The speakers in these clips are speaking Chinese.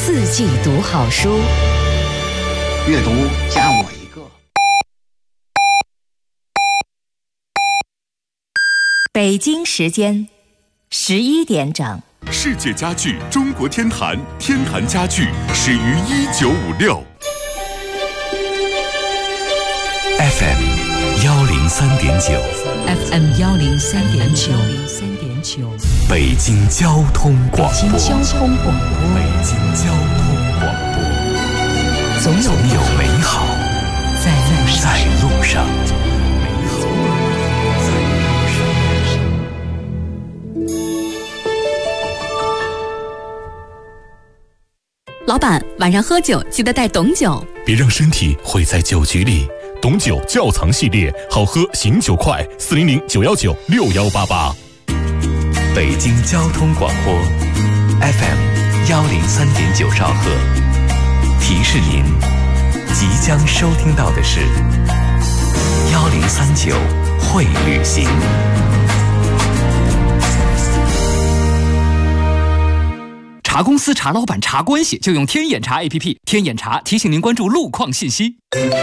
四季读好书， 阅读加我一个。 北京时间11点整。 世界家具中国天坛，天坛家具始于1956。 FM 103.9 FM 103.9 北京交通广播。 北京交通广播。 北京交通广播。 总有美好在路上。 老板，晚上喝酒记得带董酒， 别让身体毁在酒局里。董酒窖藏系列，好喝醒酒快，400-919-6188。 北京交通广播 FM 103.9兆赫，提示您即将收听到的是1039会旅行。 查公司、查老板、查关系，就用天眼查 APP。天眼查提醒您关注路况信息。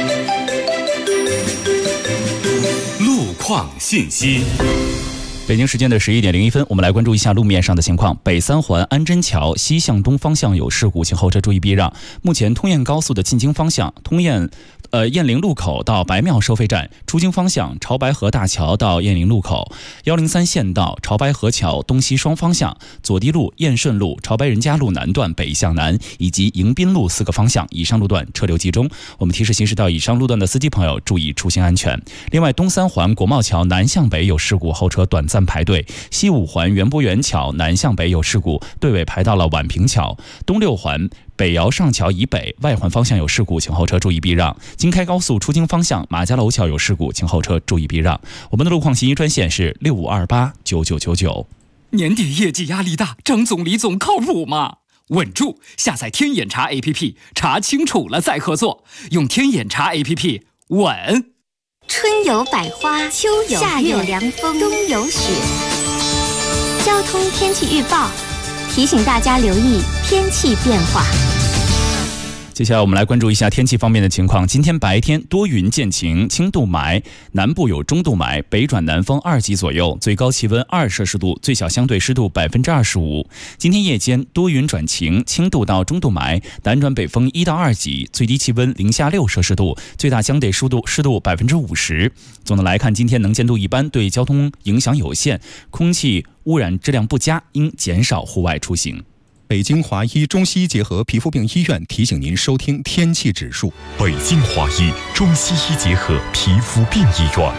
路况信息。 北京时间的11点01分，我们来关注一下路面上的情况。北三环安贞桥西向东方向有事故，请后车注意避让。目前通燕高速的进京方向，雁翎路口到白庙收费站，出京方向潮白河大桥到雁翎路口，103线道潮白河桥东西双方向，左堤路、燕顺路、潮白人家路南段北向南以及迎宾路4个方向以上路段车流集中。我们提示行驶到以上路段的司机朋友注意出行安全。另外，东三环国贸桥南向北有事故，后车短暂排队；西五环园博园桥南向北有事故，队尾排到了宛平桥；东六环北窑上桥以北外环方向有事故，请后车注意避让。京开高速出京方向马家楼桥有事故，请后车注意避让。我们的路况信息专线是65289999。 年底业绩压力大，张总李总靠谱吗？稳住！下载天眼查 APP， 查清楚了再合作。用天眼查 APP， 稳。 春有百花，秋有夏有凉风，冬有雪。交通天气预报提醒大家留意天气变化。 接下来我们来关注一下天气方面的情况。今天白天多云见晴，轻度霾，南部有中度霾，北转南风2级左右，最高气温2摄氏度，最小相对湿度25%。今天夜间多云转晴，轻度到中度霾，南转北风1到2级，最低气温零下6摄氏度，最大相对湿度50%。总的来看，今天能见度一般，对交通影响有限，空气污染质量不佳，应减少户外出行。 北京华医中西医结合皮肤病医院提醒您收听天气指数。 北京华医中西医结合皮肤病医院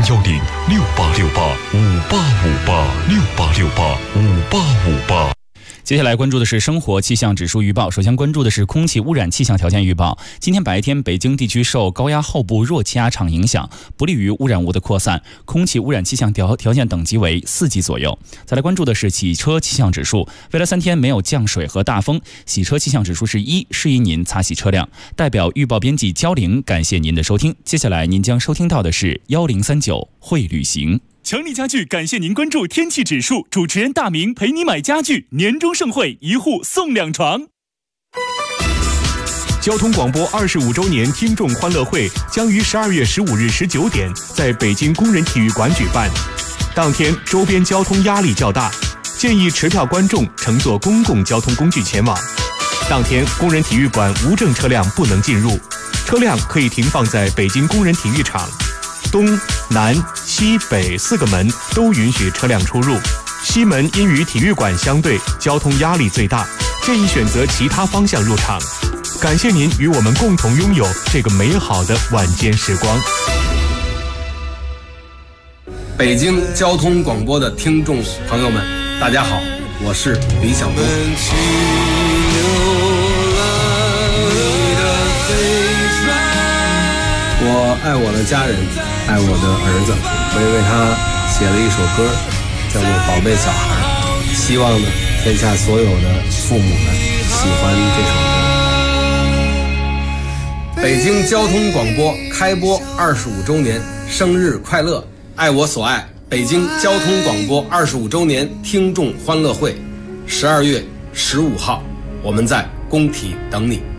，010-6868-5858，6858-5858。 接下来关注的是生活气象指数预报。首先关注的是空气污染气象条件预报。今天白天，北京地区受高压后部弱气压场影响，不利于污染物的扩散，空气污染气象条件等级为4级左右。再来关注的是洗车气象指数。未来3天没有降水和大风，洗车气象指数是1，适宜您擦洗车辆。代表预报编辑焦玲，感谢您的收听。接下来您将收听到的是1039会旅行。 强力家具感谢您关注天气指数，主持人大明陪你买家具，年终盛会1户送2床。交通广播25周年听众欢乐会将于12月15日19点在北京工人体育馆举办。当天周边交通压力较大，建议持票观众乘坐公共交通工具前往。当天工人体育馆无证车辆不能进入，车辆可以停放在北京工人体育场。东南西北4个门都允许车辆出入，西门因与体育馆相对，交通压力最大，建议选择其他方向入场。感谢您与我们共同拥有这个美好的晚间时光。 北京交通广播的听众朋友们，大家好，我是李小璐。我爱我的家人，爱我的儿子，我也为他写了一首歌，叫做《宝贝小孩》，希望呢天下所有的父母们喜欢这首歌。北京交通广播开播25周年，生日快乐！爱我所爱，北京交通广播25周年听众欢乐会，12月15号，我们在工体等你。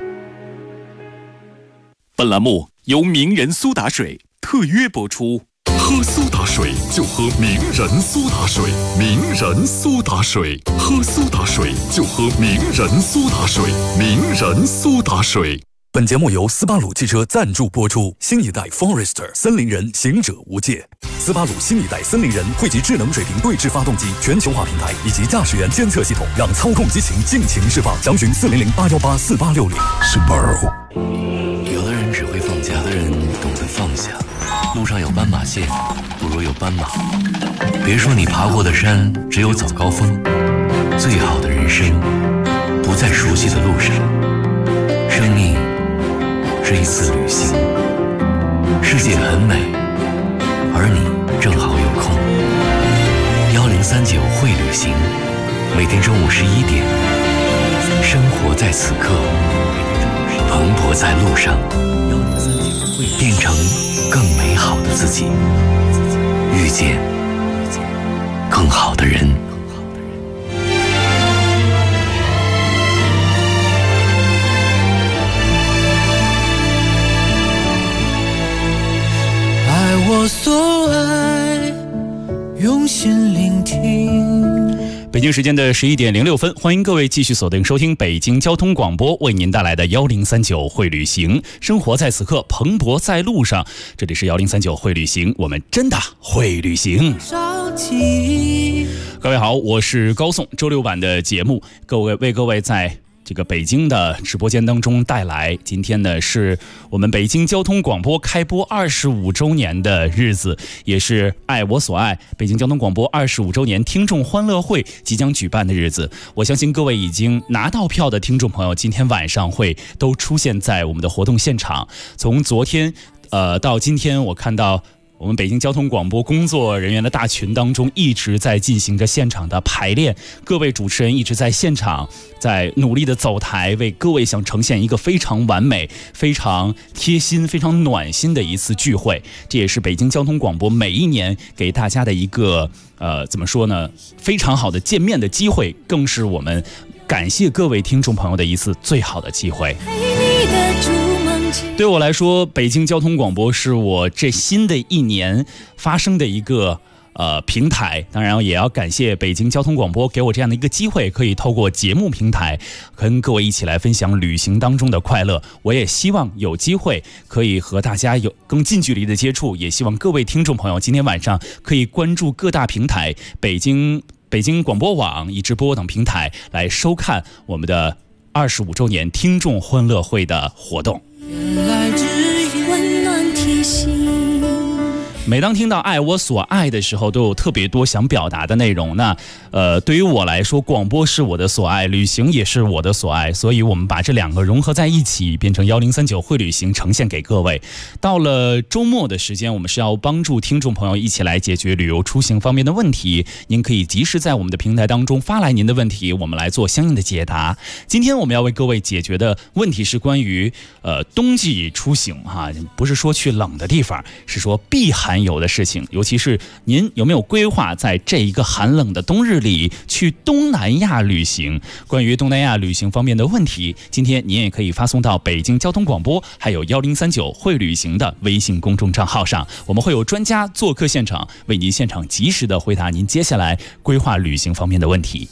本栏目由名人苏打水特约播出。 喝苏打水就喝名人苏打水，名人苏打水，喝苏打水就喝名人苏打水，名人苏打水。 本节目由斯巴鲁汽车赞助播出。新一代 Forester 森林人，行者无界。斯巴鲁新一代森林人汇集智能水平对置发动机全球化平台以及驾驶员监测系统，让操控激情尽情释放。详询400-818-4860。Subaru。 有的人只会放假，有的人懂得放下。路上有斑马线，不如有斑马。别说你爬过的山只有早高峰，最好的人生不在熟悉的路上。生命是一次旅行，世界很美，而你正好有空。1039会旅行，每天中午11点，生活在此刻，蓬勃在路上，变成更美好的自己，遇见更好的人。 爱我所爱，用心聆听。 北京时间的11点06分，欢迎各位继续锁定收听北京交通广播为您带来的1039会旅行，生活在此刻，蓬勃在路上。这里是1039会旅行，我们真的会旅行。各位好，我是高颂。周六晚的节目，为各位在这个北京的直播间当中带来，今天呢是我们北京交通广播开播25周年的日子，也是爱我所爱北京交通广播25周年听众欢乐会即将举办的日子。我相信各位已经拿到票的听众朋友，今天晚上会都出现在我们的活动现场。从昨天到今天，我看到我们北京交通广播工作人员的大群当中一直在进行着现场的排练，各位主持人一直在现场在努力的走台，为各位想呈现一个非常完美、非常贴心、非常暖心的一次聚会。这也是北京交通广播每一年给大家的一个怎么说呢，非常好的见面的机会，更是我们感谢各位听众朋友的一次最好的机会。对我来说，北京交通广播是我这新的一年发生的一个平台，当然也要感谢北京交通广播给我这样的一个机会，可以透过节目平台跟各位一起来分享旅行当中的快乐。我也希望有机会可以和大家有更近距离的接触，也希望各位听众朋友今天晚上可以关注各大平台，北京广播网、一直播等平台来收看我们的25周年听众欢乐会的活动。每当听到爱我所爱的时候，都有特别多想表达的内容。那对于我来说，广播是我的所爱，旅行也是我的所爱，所以我们把这两个融合在一起，变成1039会旅行呈现给各位。到了周末的时间，我们是要帮助听众朋友一起来解决旅游出行方面的问题。您可以及时在我们的平台当中发来您的问题，我们来做相应的解答。今天我们要为各位解决的问题是关于冬季出行哈，不是说去冷的地方，是说避寒有的事情，尤其是您有没有规划在这一个寒冷的冬日里去东南亚旅行？关于东南亚旅行方面的问题，今天您也可以发送到北京交通广播还有1039会旅行的微信公众账号上，我们会有专家做客现场，为您现场及时的回答您接下来规划旅行方面的问题。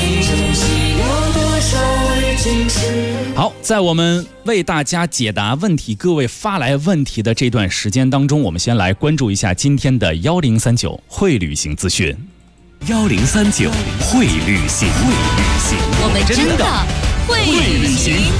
好，在我们为大家解答问题，各位发来问题的这段时间当中，我们先来关注一下今天的1039会旅行资讯。 1039会旅行， 我们真的会旅行。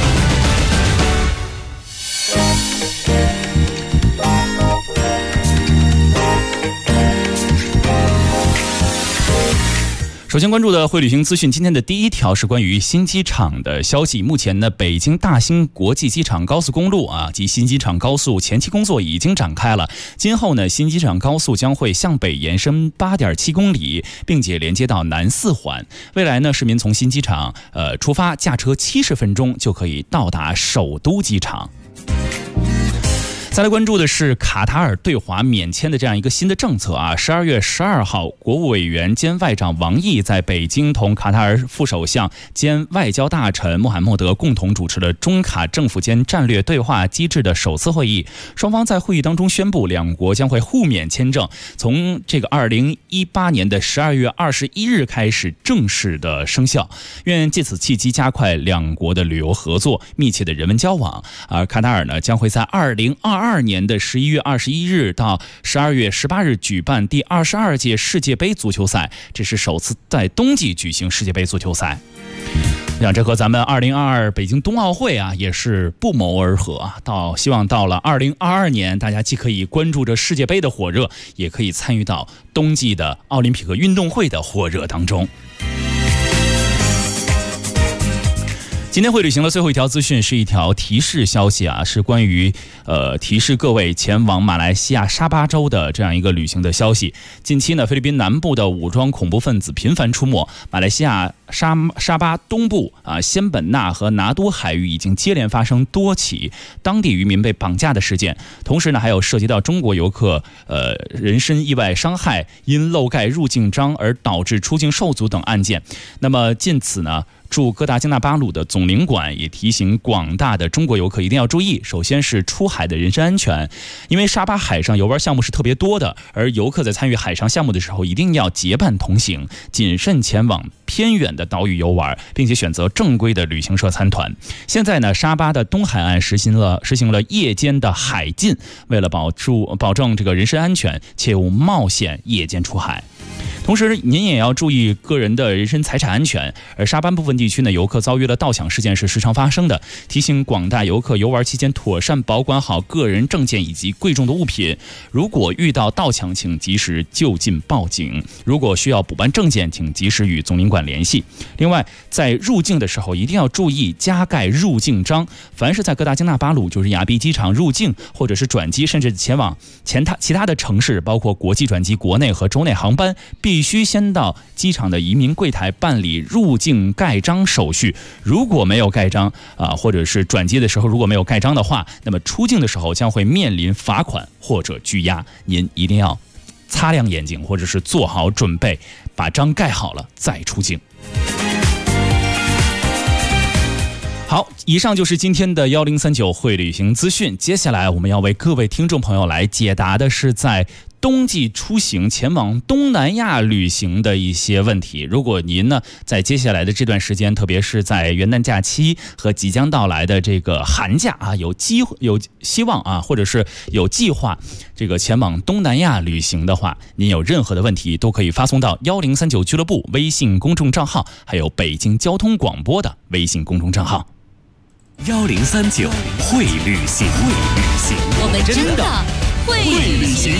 首先关注的会旅行资讯，今天的第一条是关于新机场的消息。目前呢，北京大兴国际机场高速公路及新机场高速前期工作已经展开了。今后呢，新机场高速将会向北延伸8.7公里，并且连接到南4环。未来呢，市民从新机场出发，驾车70分钟就可以到达首都机场。 再来关注的是卡塔尔对华免签的这样一个新的政策啊。12月12号，国务委员兼外长王毅在北京同卡塔尔副首相兼外交大臣穆罕默德共同主持了中卡政府间战略对话机制的首次会议。双方在会议当中宣布，两国将会互免签证，从这个2018年的12月21日开始正式的生效，愿借此契机加快两国的旅游合作、密切的人文交往。而卡塔尔呢，将会在2022年的11月21日到12月18日举办第22届世界杯足球赛，这是首次在冬季举行世界杯足球赛。这和咱们2022北京冬奥会啊也是不谋而合啊。希望到了2022年，大家既可以关注着世界杯的火热，也可以参与到冬季的奥林匹克运动会的火热当中。今天会旅行的最后一条资讯是一条提示消息啊，是关于提示各位前往马来西亚沙巴州的这样一个旅行的消息。近期呢，菲律宾南部的武装恐怖分子频繁出没，马来西亚沙巴东部仙本那和拿督海域已经接连发生多起当地渔民被绑架的事件，同时呢，还有涉及到中国游客人身意外伤害、因漏盖入境章而导致出境受阻等案件。那么近此呢，驻哥达金纳巴鲁的总领馆也提醒广大的中国游客一定要注意，首先是出海的人身安全，因为沙巴海上游玩项目是特别多的，而游客在参与海上项目的时候一定要结伴同行，谨慎前往偏远的岛屿游玩，并且选择正规的旅行社参团。现在呢，沙巴的东海岸实行了夜间的海禁，为了保证这个人身安全，切勿冒险夜间出海。同时您也要注意个人的人身财产安全，而沙巴部分地区呢，游客遭遇了盗抢事件是时常发生的，提醒广大游客游玩期间妥善保管好个人证件以及贵重的物品，如果遇到盗抢请及时就近报警，如果需要补办证件请及时与总领馆联系。另外在入境的时候一定要注意加盖入境章，凡是在哥达金纳巴鲁就是亚庇机场入境或者是转机，甚至前往其他的城市，包括国际转机、国内和州内航班，必须先到机场的移民柜台办理入境盖章手续。如果没有盖章或者是转机的时候如果没有盖章的话，那么出境的时候将会面临罚款或者拘押。您一定要擦亮眼睛，或者是做好准备，把章盖好了再出境。好，以上就是今天的1039会旅行资讯。接下来我们要为各位听众朋友来解答的是在冬季出行前往东南亚旅行的一些问题。如果您呢在接下来的这段时间，特别是在元旦假期和即将到来的这个寒假啊，有希望啊，或者是有计划这个前往东南亚旅行的话，您有任何的问题都可以发送到1039俱乐部微信公众账号，还有北京交通广播的微信公众账号。 1039会旅行， 我们真的会旅行。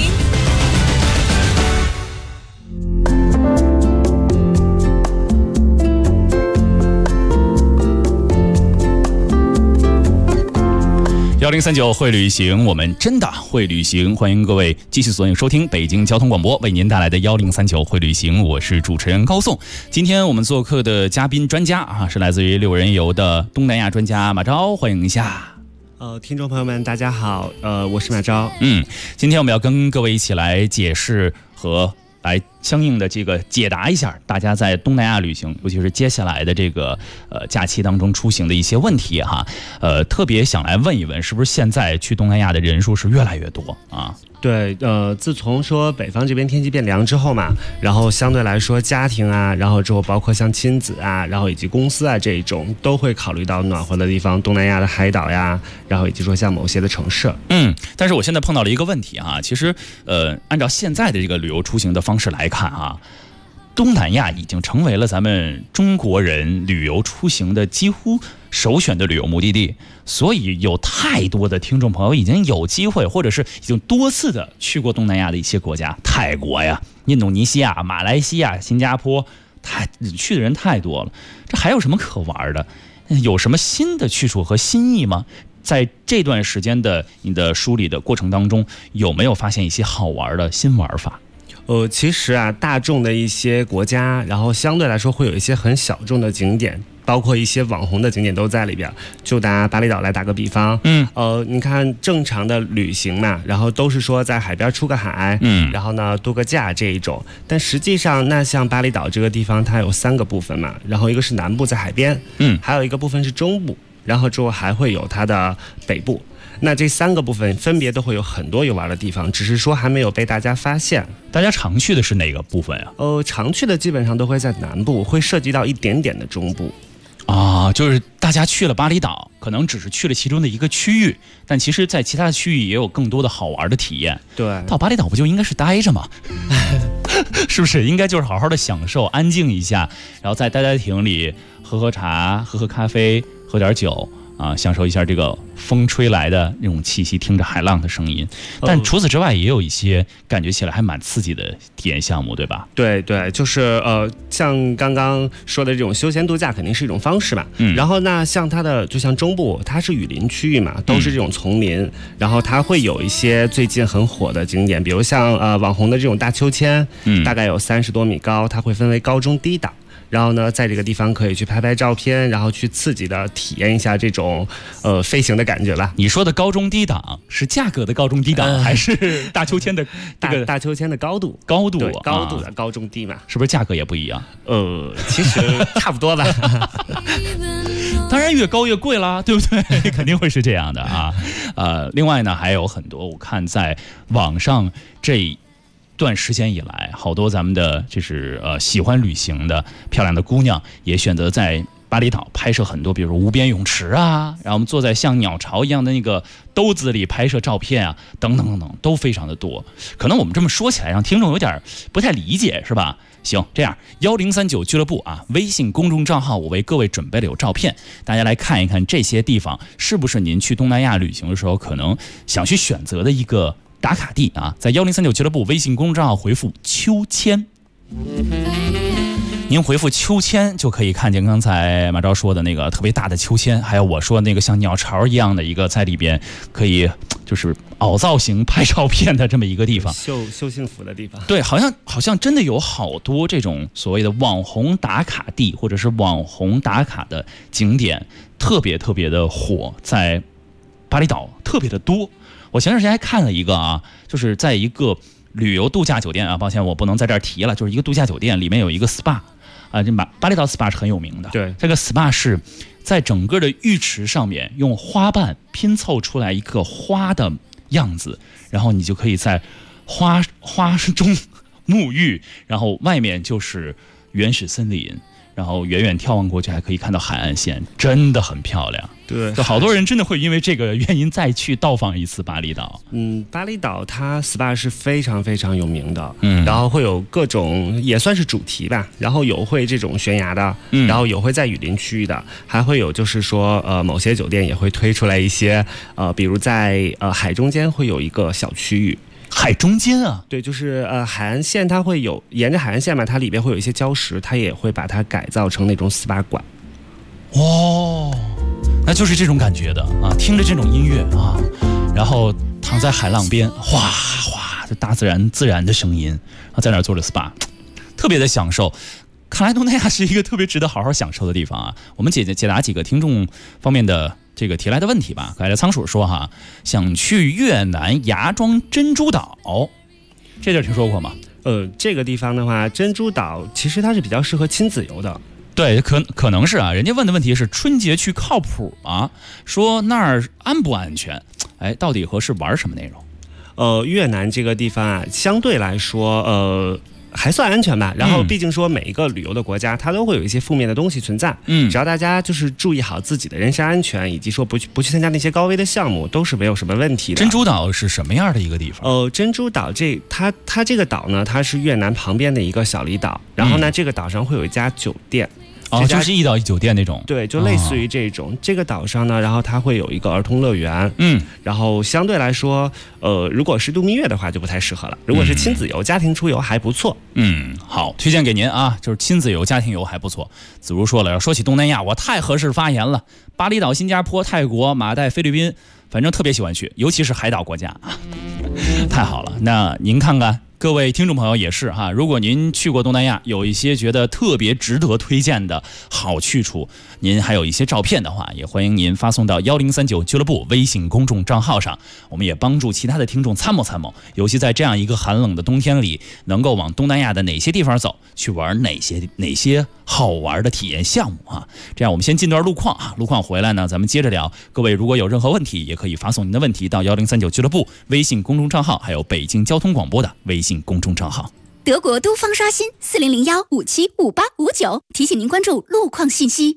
1039会旅行，我们真的会旅行。欢迎各位继续锁定收听北京交通广播为您带来的1039会旅行，我是主持人高颂。今天我们做客的嘉宾专家啊，是来自于六人游的东南亚专家马昭，欢迎一下。 听众朋友们大家好，我是马昭。 今天我们要跟各位一起来解释和来相应的这个解答一下大家在东南亚旅行，尤其是接下来的这个假期当中出行的一些问题哈。特别想来问一问，是不是现在去东南亚的人数是越来越多啊？ 对，自从说北方这边天气变凉之后嘛，然后相对来说家庭啊，然后之后包括像亲子啊，然后以及公司啊这一种都会考虑到暖和的地方，东南亚的海岛呀，然后以及说像某些的城市。 但是我现在碰到了一个问题啊，其实按照现在的这个旅游出行的方式来看啊，东南亚已经成为了咱们中国人旅游出行的几乎首选的旅游目的地，所以有太多的听众朋友已经有机会或者是已经多次的去过东南亚的一些国家，泰国呀、印度尼西亚、马来西亚、新加坡，去的人太多了，这还有什么可玩的？有什么新的去处和新意吗？在这段时间的你的梳理的过程当中，有没有发现一些好玩的新玩法？ 其实啊，大众的一些国家，然后相对来说会有一些很小众的景点，包括一些网红的景点都在里边。就拿巴厘岛来打个比方，你看正常的旅行嘛，然后都是说在海边出个海，然后呢度个假这一种。但实际上，那像巴厘岛这个地方，它有3个部分嘛，然后一个是南部在海边，还有一个部分是中部，然后之后还会有它的北部。那这3个部分分别都会有很多游玩的地方，只是说还没有被大家发现。 大家常去的是哪个部分呀？ 常去的基本上都会在南部，会涉及到一点点的中部。 就是大家去了巴厘岛，可能只是去了其中的一个区域，但其实在其他的区域也有更多的好玩的体验。 对， 到巴厘岛不就应该是待着吗？是不是应该就是好好的享受，安静一下，然后在待亭里喝喝茶，喝喝咖啡，喝点酒。享受一下这个风吹来的那种气息，听着海浪的声音。但除此之外，也有一些感觉起来还蛮刺激的体验项目，对吧？ 对，就是像刚刚说的这种休闲度假，肯定是一种方式嘛。然后那像它的，就像中部，它是雨林区域嘛，都是这种丛林。然后它会有一些最近很火的景点，比如像网红的这种大秋千，大概有30多米高，它会分为高中低档。然后呢，在这个地方可以去拍拍照片，然后去刺激的体验一下这种飞行的感觉吧。 你说的高中低档是价格的高中低档，还是大秋千的大秋千的高度？ 高度的高中低嘛， 是不是价格也不一样？ 其实差不多吧。 当然越高越贵啦，对不对？肯定会是这样的啊。另外呢，还有很多我看在网上这段时间以来，好多咱们的就是喜欢旅行的漂亮的姑娘也选择在巴厘岛拍摄很多，比如无边泳池啊，然后我们坐在像鸟巢一样的那个兜子里拍摄照片啊，等等等等，都非常的多。可能我们这么说起来让听众有点不太理解，是吧？行，这样1039俱乐部啊，微信公众账号我为各位准备了有照片，大家来看一看这些地方是不是您去东南亚旅行的时候可能想去选择的一个打卡地啊。在1039俱乐部微信公众账号回复秋千，您回复秋千就可以看见刚才马昭说的那个特别大的秋千，还有我说那个像鸟巢一样的一个在里边可以就是凹造型拍照片的这么一个地方， 秀幸福的地方。 对，好像真的有好多这种所谓的网红打卡地或者是网红打卡的景点，特别特别的火，在巴厘岛特别的多。我前段时间还看了一个啊，就是在一个旅游度假酒店啊，抱歉我不能在这儿提了，就是一个度假酒店里面有一个 SPA。这巴厘岛 SPA 是很有名的。 对， 这个 SPA 是在整个的浴池上面用花瓣拼凑出来一个花的样子，然后你就可以在花中沐浴，然后外面就是原始森林，然后远远眺望过去还可以看到海岸线，真的很漂亮。 对， 就好多人真的会因为这个原因再去到访一次巴厘岛。 巴厘岛它 SPA 是非常非常有名的，然后会有各种也算是主题吧，然后有会这种悬崖的，然后有会在雨林区域的，还会有就是说某些酒店也会推出来一些比如在海中间会有一个小区域。 海中间啊？ 对，就是海岸线它会有沿着海岸线嘛，它里边会有一些礁石，它也会把它改造成那种 SPA 馆。 那就是这种感觉的啊，听着这种音乐啊，然后躺在海浪边，哗哗，这大自然的声音，然后在那儿做着 SPA， 特别的享受。看来东南亚是一个特别值得好好享受的地方啊。我们解答几个听众方面的这个提来的问题吧。可爱的仓鼠说哈，想去越南芽庄珍珠岛，这地儿听说过吗？ 这个地方的话，珍珠岛其实它是比较适合亲子游的。 对，可能是啊。人家问的问题是春节去靠谱吗？说那儿安不安全？到底合适玩什么内容？ 越南这个地方啊，相对来说还算安全吧。然后毕竟说每一个旅游的国家，它都会有一些负面的东西存在。只要大家就是注意好自己的人身安全，以及说不去参加那些高危的项目，都是没有什么问题的。 珍珠岛是什么样的一个地方？ 珍珠岛它这个岛呢，它是越南旁边的一个小离岛。然后呢，这个岛上会有一家酒店。 就是一岛一酒店那种。 对，就类似于这种。这个岛上呢，然后它会有一个儿童乐园。然后相对来说，如果是度蜜月的话就不太适合了。如果是亲子游、家庭出游还不错。 好，推荐给您啊，就是亲子游、家庭游还不错。子如说了，要说起东南亚，我太合适发言了。巴厘岛、新加坡、泰国、马代、菲律宾，反正特别喜欢去，尤其是海岛国家。太好了，那您看看各位听众朋友也是哈，如果您去过东南亚，有一些觉得特别值得推荐的好去处，您还有一些照片的话，也欢迎您发送到1039俱乐部微信公众账号上，我们也帮助其他的听众参谋参谋，尤其在这样一个寒冷的冬天里，能够往东南亚的哪些地方走，去玩哪些好玩的体验项目啊。这样我们先进段路况啊，路况回来呢，咱们接着聊。各位如果有任何问题，也可以发送您的问题到1039俱乐部微信公众账号，还有北京交通广播的微信公众账号。 德国都方刷新4001575859，提醒您关注路况信息。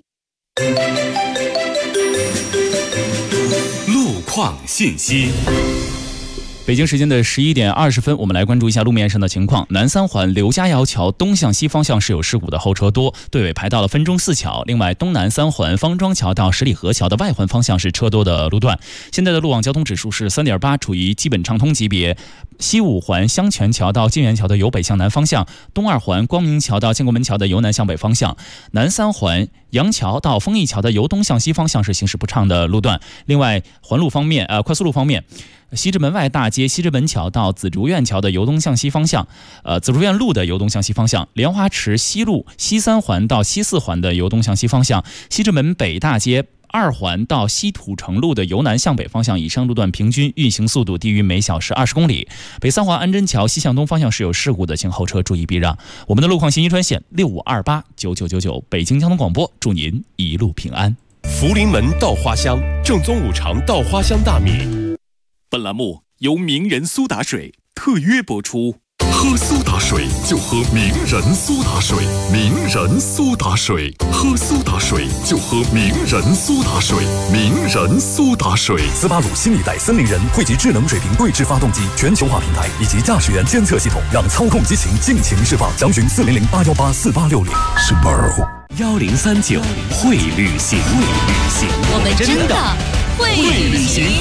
路况信息。 北京时间的11点20分，我们来关注一下路面上的情况。南三环刘家窑桥东向西方向是有事故的，后车多，队尾排到了分钟寺桥。另外，东南三环方庄桥到十里河桥的外环方向是车多的路段。现在的路网交通指数是3.8，处于基本畅通级别。西五环香泉桥到金源桥的由北向南方向，东二环光明桥到建国门桥的由南向北方向，南三环杨桥到丰益桥的由东向西方向是行驶不畅的路段。另外，环路方面，快速路方面，西直门外大街西直门桥到紫竹院桥的由东向西方向，紫竹院路的由东向西方向，莲花池西路西三环到西四环的由东向西方向，西直门北大街二环到西土城路的由南向北方向，以上路段平均运行速度低于每小时20公里。北三环安贞桥西向东方向是有事故的，请后车注意避让。我们的路况信息专线65289999，北京交通广播，祝您一路平安。 福临门稻花香，正宗五常稻花香大米。 本栏目由名人苏打水特约播出。 喝苏打水就喝名人苏打水，名人苏打水，喝苏打水就喝名人苏打水，名人苏打水。 斯巴鲁新一代森林人汇集智能水平对置发动机全球化平台以及驾驶员监测系统，让操控激情尽情释放。详询4008184860。Subaru 1039会旅行， 我们真的会旅行。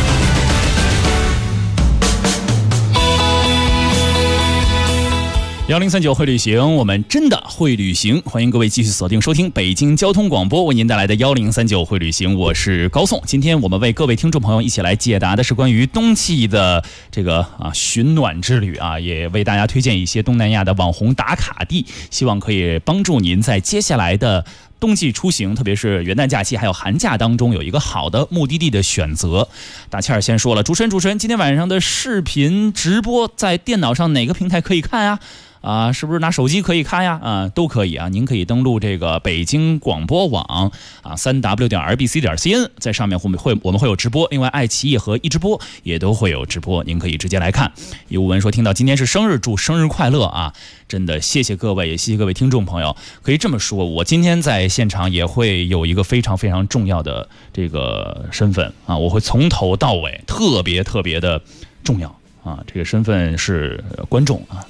1039会旅行，我们真的会旅行。欢迎各位继续锁定收听北京交通广播为您带来的1039会旅行，我是高颂。今天我们为各位听众朋友一起来解答的是关于冬季的这个寻暖之旅啊，也为大家推荐一些东南亚的网红打卡地，希望可以帮助您在接下来的冬季出行，特别是元旦假期还有寒假当中有一个好的目的地的选择。大倩儿先说了，主持人，今天晚上的视频直播在电脑上哪个平台可以看呀？是不是拿手机可以看呀？都可以啊。您可以登录这个北京广播网3w.rbc.cn， 在上面我们会有直播。另外，爱奇艺和一直播也都会有直播，您可以直接来看。有文说听到今天是生日，祝生日快乐啊！真的谢谢各位，也谢谢各位听众朋友。可以这么说，我今天在现场也会有一个非常非常重要的这个身份啊，我会从头到尾特别的重要啊。这个身份是观众啊。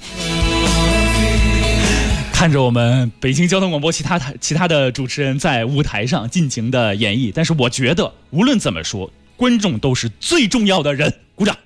看着我们北京交通广播其他的主持人在舞台上尽情的演绎，但是我觉得无论怎么说，观众都是最重要的人。鼓掌。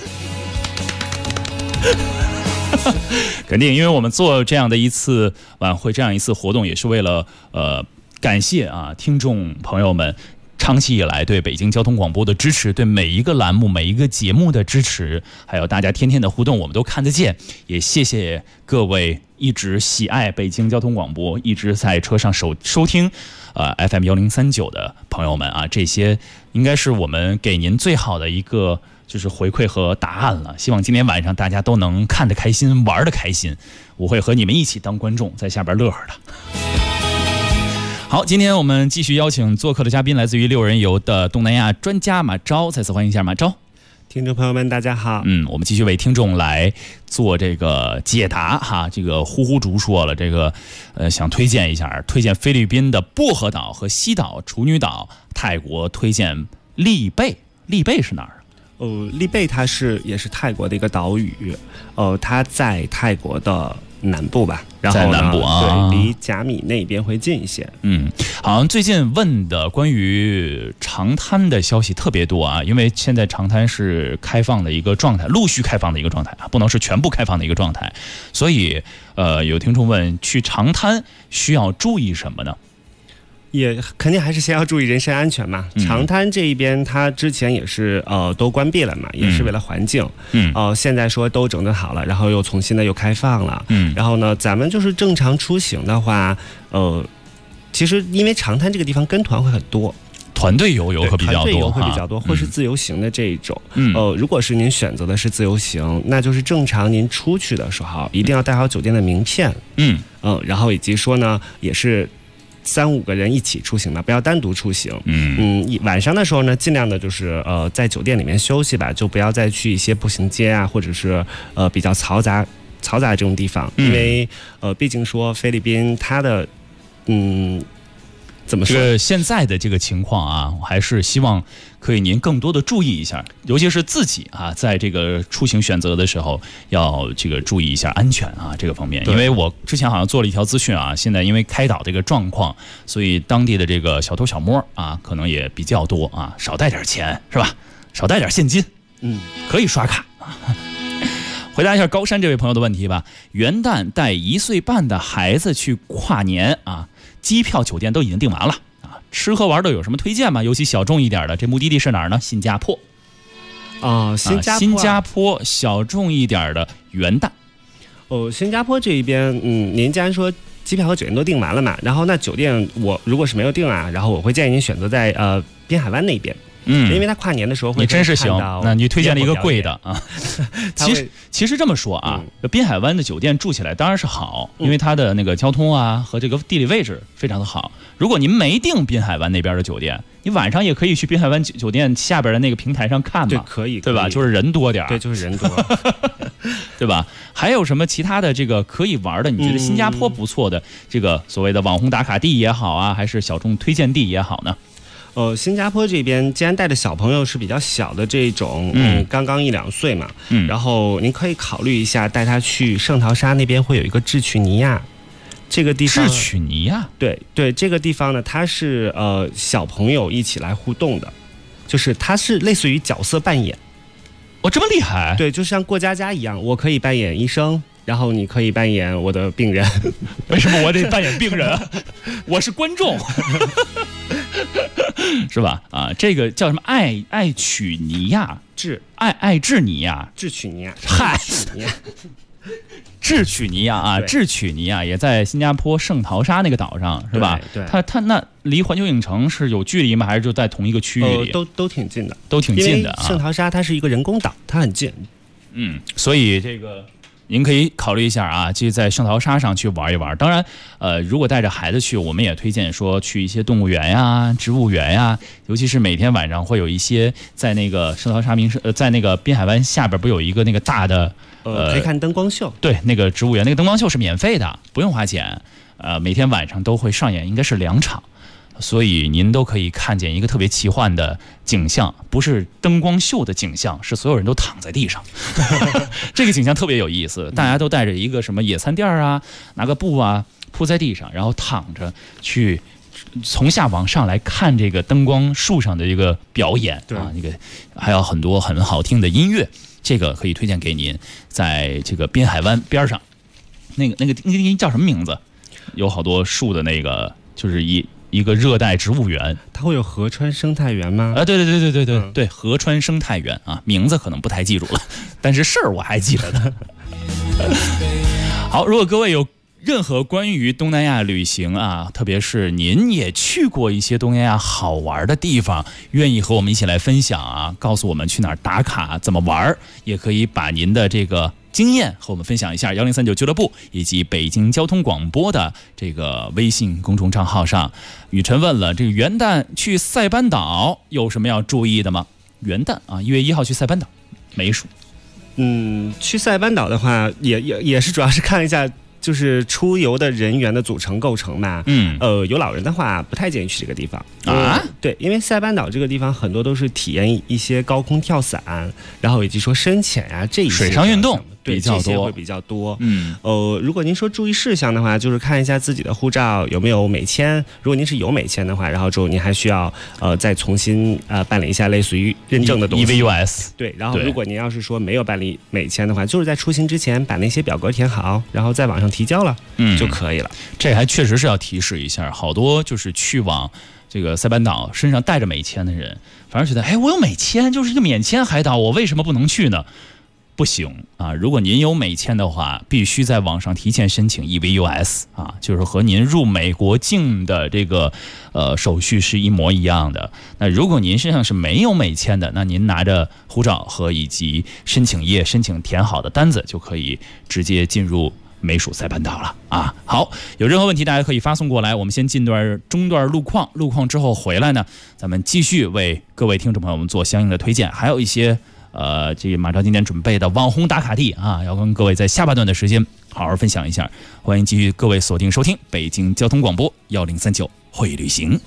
肯定，因为我们做这样的一次晚会，这样一次活动，也是为了感谢听众朋友们长期以来对北京交通广播的支持，对每一个栏目每一个节目的支持，还有大家天天的互动，我们都看得见。也谢谢各位一直喜爱北京交通广播，一直在车上收听FM 1039的朋友们啊，这些应该是我们给您最好的一个就是回馈和答案了。希望今天晚上大家都能看得开心，玩得开心。我会和你们一起当观众，在下边乐呵的。好，今天我们继续邀请做客的嘉宾，来自于6人游的东南亚专家马昭，再次欢迎一下马昭。 听众朋友们大家好。 我们继续为听众来做这个解答哈。这个呼呼竹说了，这个想推荐菲律宾的薄荷岛和西岛、处女岛，泰国推荐丽贝。丽贝是哪儿？ 丽贝它也是泰国的一个岛屿，它在泰国的南部吧，然后在南部对，离甲米那边会近一些。 好像最近问的关于长滩的消息特别多啊，因为现在长滩是开放的一个状态，陆续开放的一个状态啊，不能是全部开放的一个状态，所以有听众问，去长滩需要注意什么呢？ 也肯定还是先要注意人身安全嘛。长滩这一边，它之前也是都关闭了嘛，也是为了环境。现在说都整顿好了，然后又重新的又开放了。然后呢，咱们就是正常出行的话，其实因为长滩这个地方跟团会很多。 团队游会比较多， 团队游会比较多，或是自由行的这一种。如果是您选择的是自由行，那就是正常您出去的时候一定要带好酒店的名片。然后以及说呢，也是3-5个人一起出行嘛，不要单独出行。晚上的时候呢，尽量的就是在酒店里面休息吧，就不要再去一些步行街啊，或者是比较嘈杂这种地方，因为毕竟说菲律宾它的怎么说？ 这个现在的这个情况啊，我还是希望可以您更多的注意一下，尤其是自己啊，在这个出行选择的时候要这个注意一下安全啊这个方面。因为我之前好像做了一条资讯啊，现在因为开岛这个状况，所以当地的这个小偷小摸啊，可能也比较多啊，少带点钱是吧？少带点现金，可以刷卡。回答一下高山这位朋友的问题吧。元旦带1岁半的孩子去跨年啊。机票、酒店都已经订完了啊，吃喝玩都有什么推荐吗？尤其小众一点的，这目的地是哪儿呢？新加坡。新加坡小众一点的元旦。 新加坡这一边，您既然说机票和酒店都订完了嘛，然后那酒店我如果是没有订啊，然后我会建议您选择在滨海湾那边。因为他跨年的时候会， 你真是行，那你推荐了一个贵的啊。其实这么说啊，滨海湾的酒店住起来当然是好，因为它的那个交通啊和这个地理位置非常的好。如果您没订滨海湾那边的酒店，你晚上也可以去滨海湾酒店下边的那个平台上看嘛， 对，可以， 对吧？就是人多点， 对，就是人多， 对吧？还有什么其他的这个可以玩的？你觉得新加坡不错的这个所谓的网红打卡地也好啊，还是小众推荐地也好呢？ 新加坡这边既然带的小朋友是比较小的这种，刚刚1-2岁嘛，然后您可以考虑一下带他去圣淘沙那边会有一个智取尼亚这个地方。 智取尼亚， 对，这个地方呢，它是小朋友一起来互动的，就是它是类似于角色扮演。 这么厉害？ 对，就像过家家一样，我可以扮演医生。然后你可以扮演我的病人。 为什么我得扮演病人？我是观众，是吧？啊，这个叫什么？爱取尼亚，爱智尼亚， 智取尼亚， 嗨，智取尼亚啊，智取尼亚也在新加坡圣淘沙那个岛上，是吧？ 对， 它那离环球影城是有距离吗？还是就在同一个区域里？ 都挺近的， 都挺近的啊。 圣淘沙它是一个人工岛，它很近。 所以这个。您可以考虑一下啊，就在圣淘沙上去玩一玩。当然，如果带着孩子去，我们也推荐说去一些动物园呀、植物园呀，尤其是每天晚上会有一些在那个圣淘沙在那个滨海湾下边不有一个那个大的可以看灯光秀。 对，那个植物园那个灯光秀是免费的，不用花钱。每天晚上都会上演，应该是2场。所以您都可以看见一个特别奇幻的景象，不是灯光秀的景象，是所有人都躺在地上。这个景象特别有意思，大家都带着一个什么野餐垫啊，拿个布啊铺在地上，然后躺着去从下往上来看这个灯光树上的一个表演啊，那个还有很多很好听的音乐，这个可以推荐给您。在这个滨海湾边上，那个叫什么名字？有好多树的那个，就是一个热带植物园。 它会有河川生态园吗？ 对，河川生态园啊，名字可能不太记住了，但是事儿我还记得的。好，如果各位有任何关于东南亚旅行啊，特别是您也去过一些东南亚好玩的地方，愿意和我们一起来分享啊，告诉我们去哪儿打卡，怎么玩，也可以把您的这个经验和我们分享一下。1039俱乐部以及北京交通广播的这个微信公众账号上。雨辰问了，这个元旦去塞班岛有什么要注意的吗？元旦啊，1月1号去塞班岛，没数。 去塞班岛的话，也是主要是看一下。就是出游的人员的组成构成嘛，有老人的话不太建议去这个地方啊。对，因为塞班岛这个地方很多都是体验一些高空跳伞，然后以及说深潜啊这一些水上运动。 比较多， 会比较多。如果您说注意事项的话，就是看一下自己的护照有没有美签。如果您是有美签的话，然后之后您还需要再重新办理一下类似于认证的东西 EVUS。 对，然后如果您要是说没有办理美签的话，就是在出行之前把那些表格填好，然后在网上提交了就可以了。 这还确实是要提示一下，好多就是去往这个塞班岛身上带着美签的人，反而觉得，哎，我有美签，就是一个免签海岛，我为什么不能去呢？不行啊！如果您有美签的话，必须在网上提前申请 EVUS 啊，就是和您入美国境的这个手续是一模一样的。那如果您身上是没有美签的，那您拿着护照和以及申请页申请填好的单子，就可以直接进入美属塞班岛了啊！好，有任何问题大家可以发送过来。我们先进中段路况之后回来呢，咱们继续为各位听众朋友们做相应的推荐，还有一些这马超今天准备的网红打卡地啊，要跟各位在下半段的时间好好分享一下。欢迎继续各位锁定收听北京交通广播1039会旅行。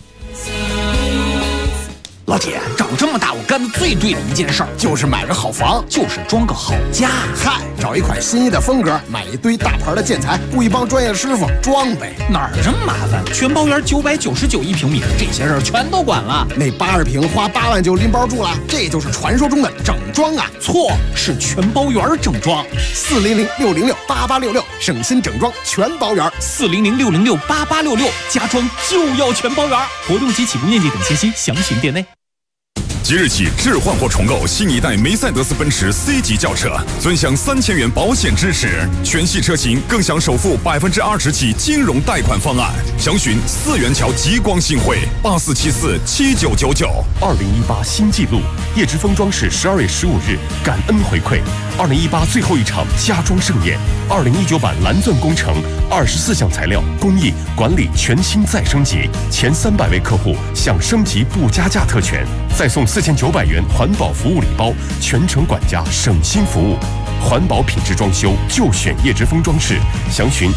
老铁，长这么大我干的最对的一件事儿就是买个好房，就是装个好家。 嗨，找一款心仪的风格，买一堆大牌的建材，雇一帮专业师傅装呗。 哪儿这么麻烦？全包圆999一平米，这些事儿全都管了。 那80平花8万就拎包住了，这就是传说中的整装啊！ 错，是全包圆整装。 400-606-8866，省心整装全包圆。 400-606-8866，家装就要全包圆。活动及起步面积等信息详询店内。 即日起置换或重购新一代梅赛德斯奔驰 C 级轿车，尊享3000元保险支持，全系车型更享首付20%起金融贷款方案。详询4元桥极光新会84747999。 2018新纪录，叶之峰装饰12月15日感恩回馈，2018最后一场家装盛宴，2019版蓝钻工程24项材料工艺管理全新再升级，前300位客户享升级不加价特权，再送4900元环保服务礼包，全程管家省心服务，环保品质装修就选叶之峰装饰，详询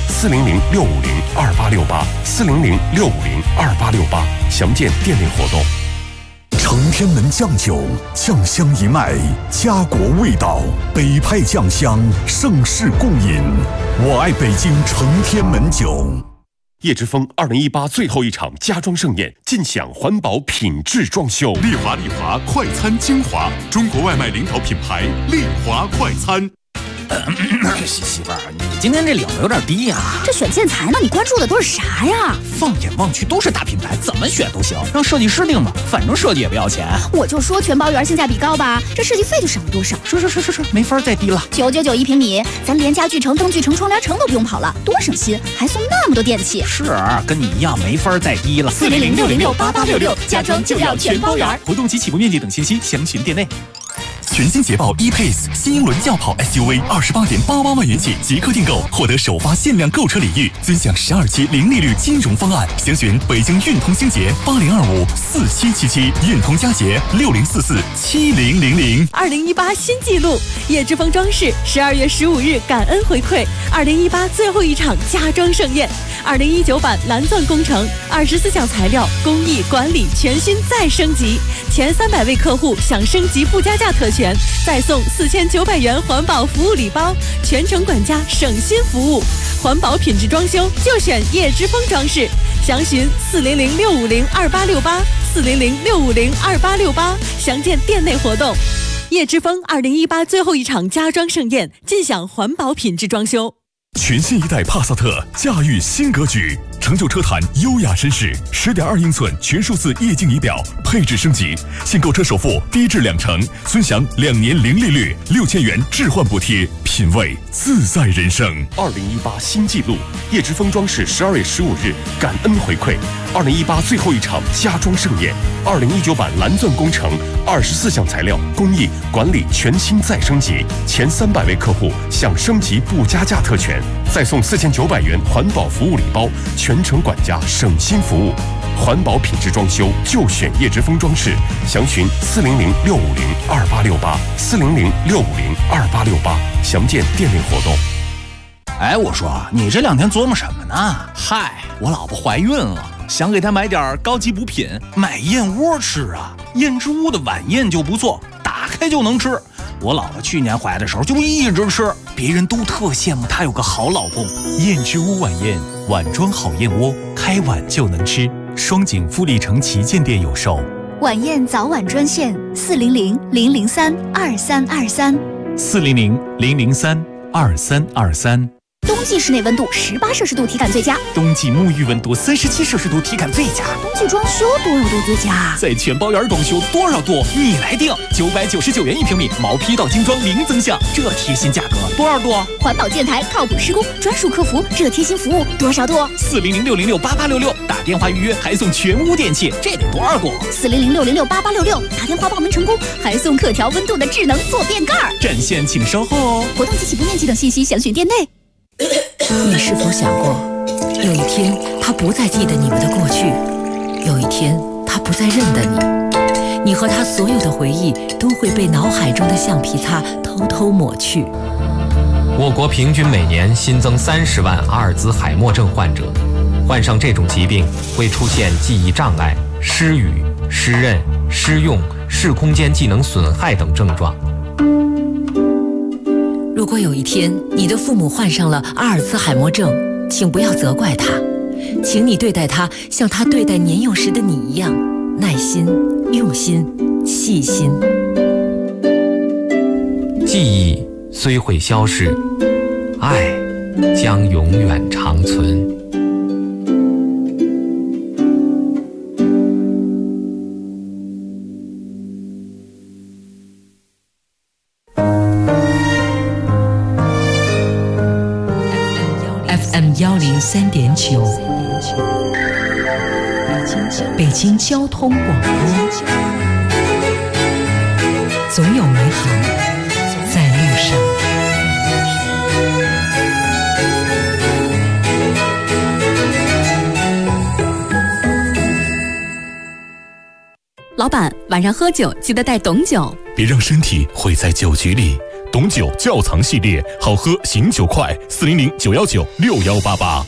400-650-2868，400-650-2868，详见店内活动。 承天门酱酒，酱香一脉，家国味道，北派酱香，盛世共饮。我爱北京承天门酒。 叶之峰2018最后一场家装盛宴，尽享环保品质装修。 丽华快餐精华，中国外卖领导品牌丽华快餐。 媳妇儿，你今天这领子有点低呀。 这选建材呢，你关注的都是啥呀？ 放眼望去都是大品牌，怎么选都行，让设计师定吧，反正设计也不要钱。 我就说全包圆性价比高吧，这设计费就省了多少？ 是，没法再低了。 999一平米，咱连家具城、灯具城、窗帘城都不用跑了，多省心，还送那么多电器。 是，跟你一样没法再低了。 400-606-8866，家装就要全包圆。 活动及起步面积等信息详询店内。 全新捷豹 E-Pace 新英伦轿跑 SUV28.88万元起即刻订购，获得首发限量购车礼遇，尊享12期零利率金融方案。详询北京运通星捷80254777，运通佳捷60447000。 2018新纪录，叶之峰装饰12月15日感恩回馈2018最后一场家装盛宴，2019版蓝钻工程24项材料工艺管理全新再升级，前300位客户享升级不加价特权，再送4900元环保服务礼包，全程管家省心服务，环保品质装修就选叶之峰装饰，详询400-650-2868，400-650-2868，详见店内活动。叶之峰2018最后一场家装盛宴，尽享环保品质装修。 全新一代帕萨特驾驭新格局，成就车坛优雅绅士，10.2英寸全数字液晶仪表，配置升级，现购车首付低至20%，尊享2年零利率，6000元置换补贴，品味自在人生。 2018新纪录，叶之峰装饰12月15日感恩回馈，2018最后一场家装盛宴，2019版蓝钻工程24项材料工艺管理全新再升级，前300位客户享升级不加价特权，再送4900元环保服务礼包，全程管家省心服务，环保品质装修就选叶之峰装饰，详询400-650-2868，400-650-2868，详见店内活动。 哎，我说你这2天琢磨什么呢？嗨，我老婆怀孕了，想给她买点高级补品，买燕窝吃啊。燕之屋的晚宴就不错，打开就能吃， 我老婆去年怀的时候就一直吃，别人都特羡慕她有个好老公。 燕之屋晚宴，碗装好燕窝，开碗就能吃。双井富力城旗舰店有售。 晚宴早晚专线 400-003-2323，400-003-2323。 冬季室内温度18摄氏度体感最佳， 冬季沐浴温度37摄氏度体感最佳， 冬季装修多少度最佳？ 在全包园装修多少度你来定，999元1平米，毛坯到精装零增项，这贴心价格多少度？ 环保建材，靠谱施工，专属客服，这贴心服务多少度 ？400-606-8866，打电话预约还送全屋电器，这得多少度 ？400-606-8866，打电话报名成功还送可调温度的智能坐便盖。 战线请稍后哦。 活动及起步面积等信息详询店内。 你是否想过，有一天他不再记得你们的过去，有一天他不再认得你，你和他所有的回忆都会被脑海中的橡皮擦偷偷抹去。 我国平均每年新增30万阿尔兹海默症患者，患上这种疾病会出现记忆障碍、失语、失认、失用、视空间技能损害等症状。 如果有一天你的父母患上了阿尔兹海默症，请不要责怪他，请你对待他像他对待年幼时的你一样，耐心、用心、细心。 记忆虽会消逝，爱将永远长存。 103.9，北京交通广播，总有美好在路上。 老板，晚上喝酒记得带董酒， 别让身体毁在酒局里。董酒窖藏系列，好喝醒酒快，400-919-6188。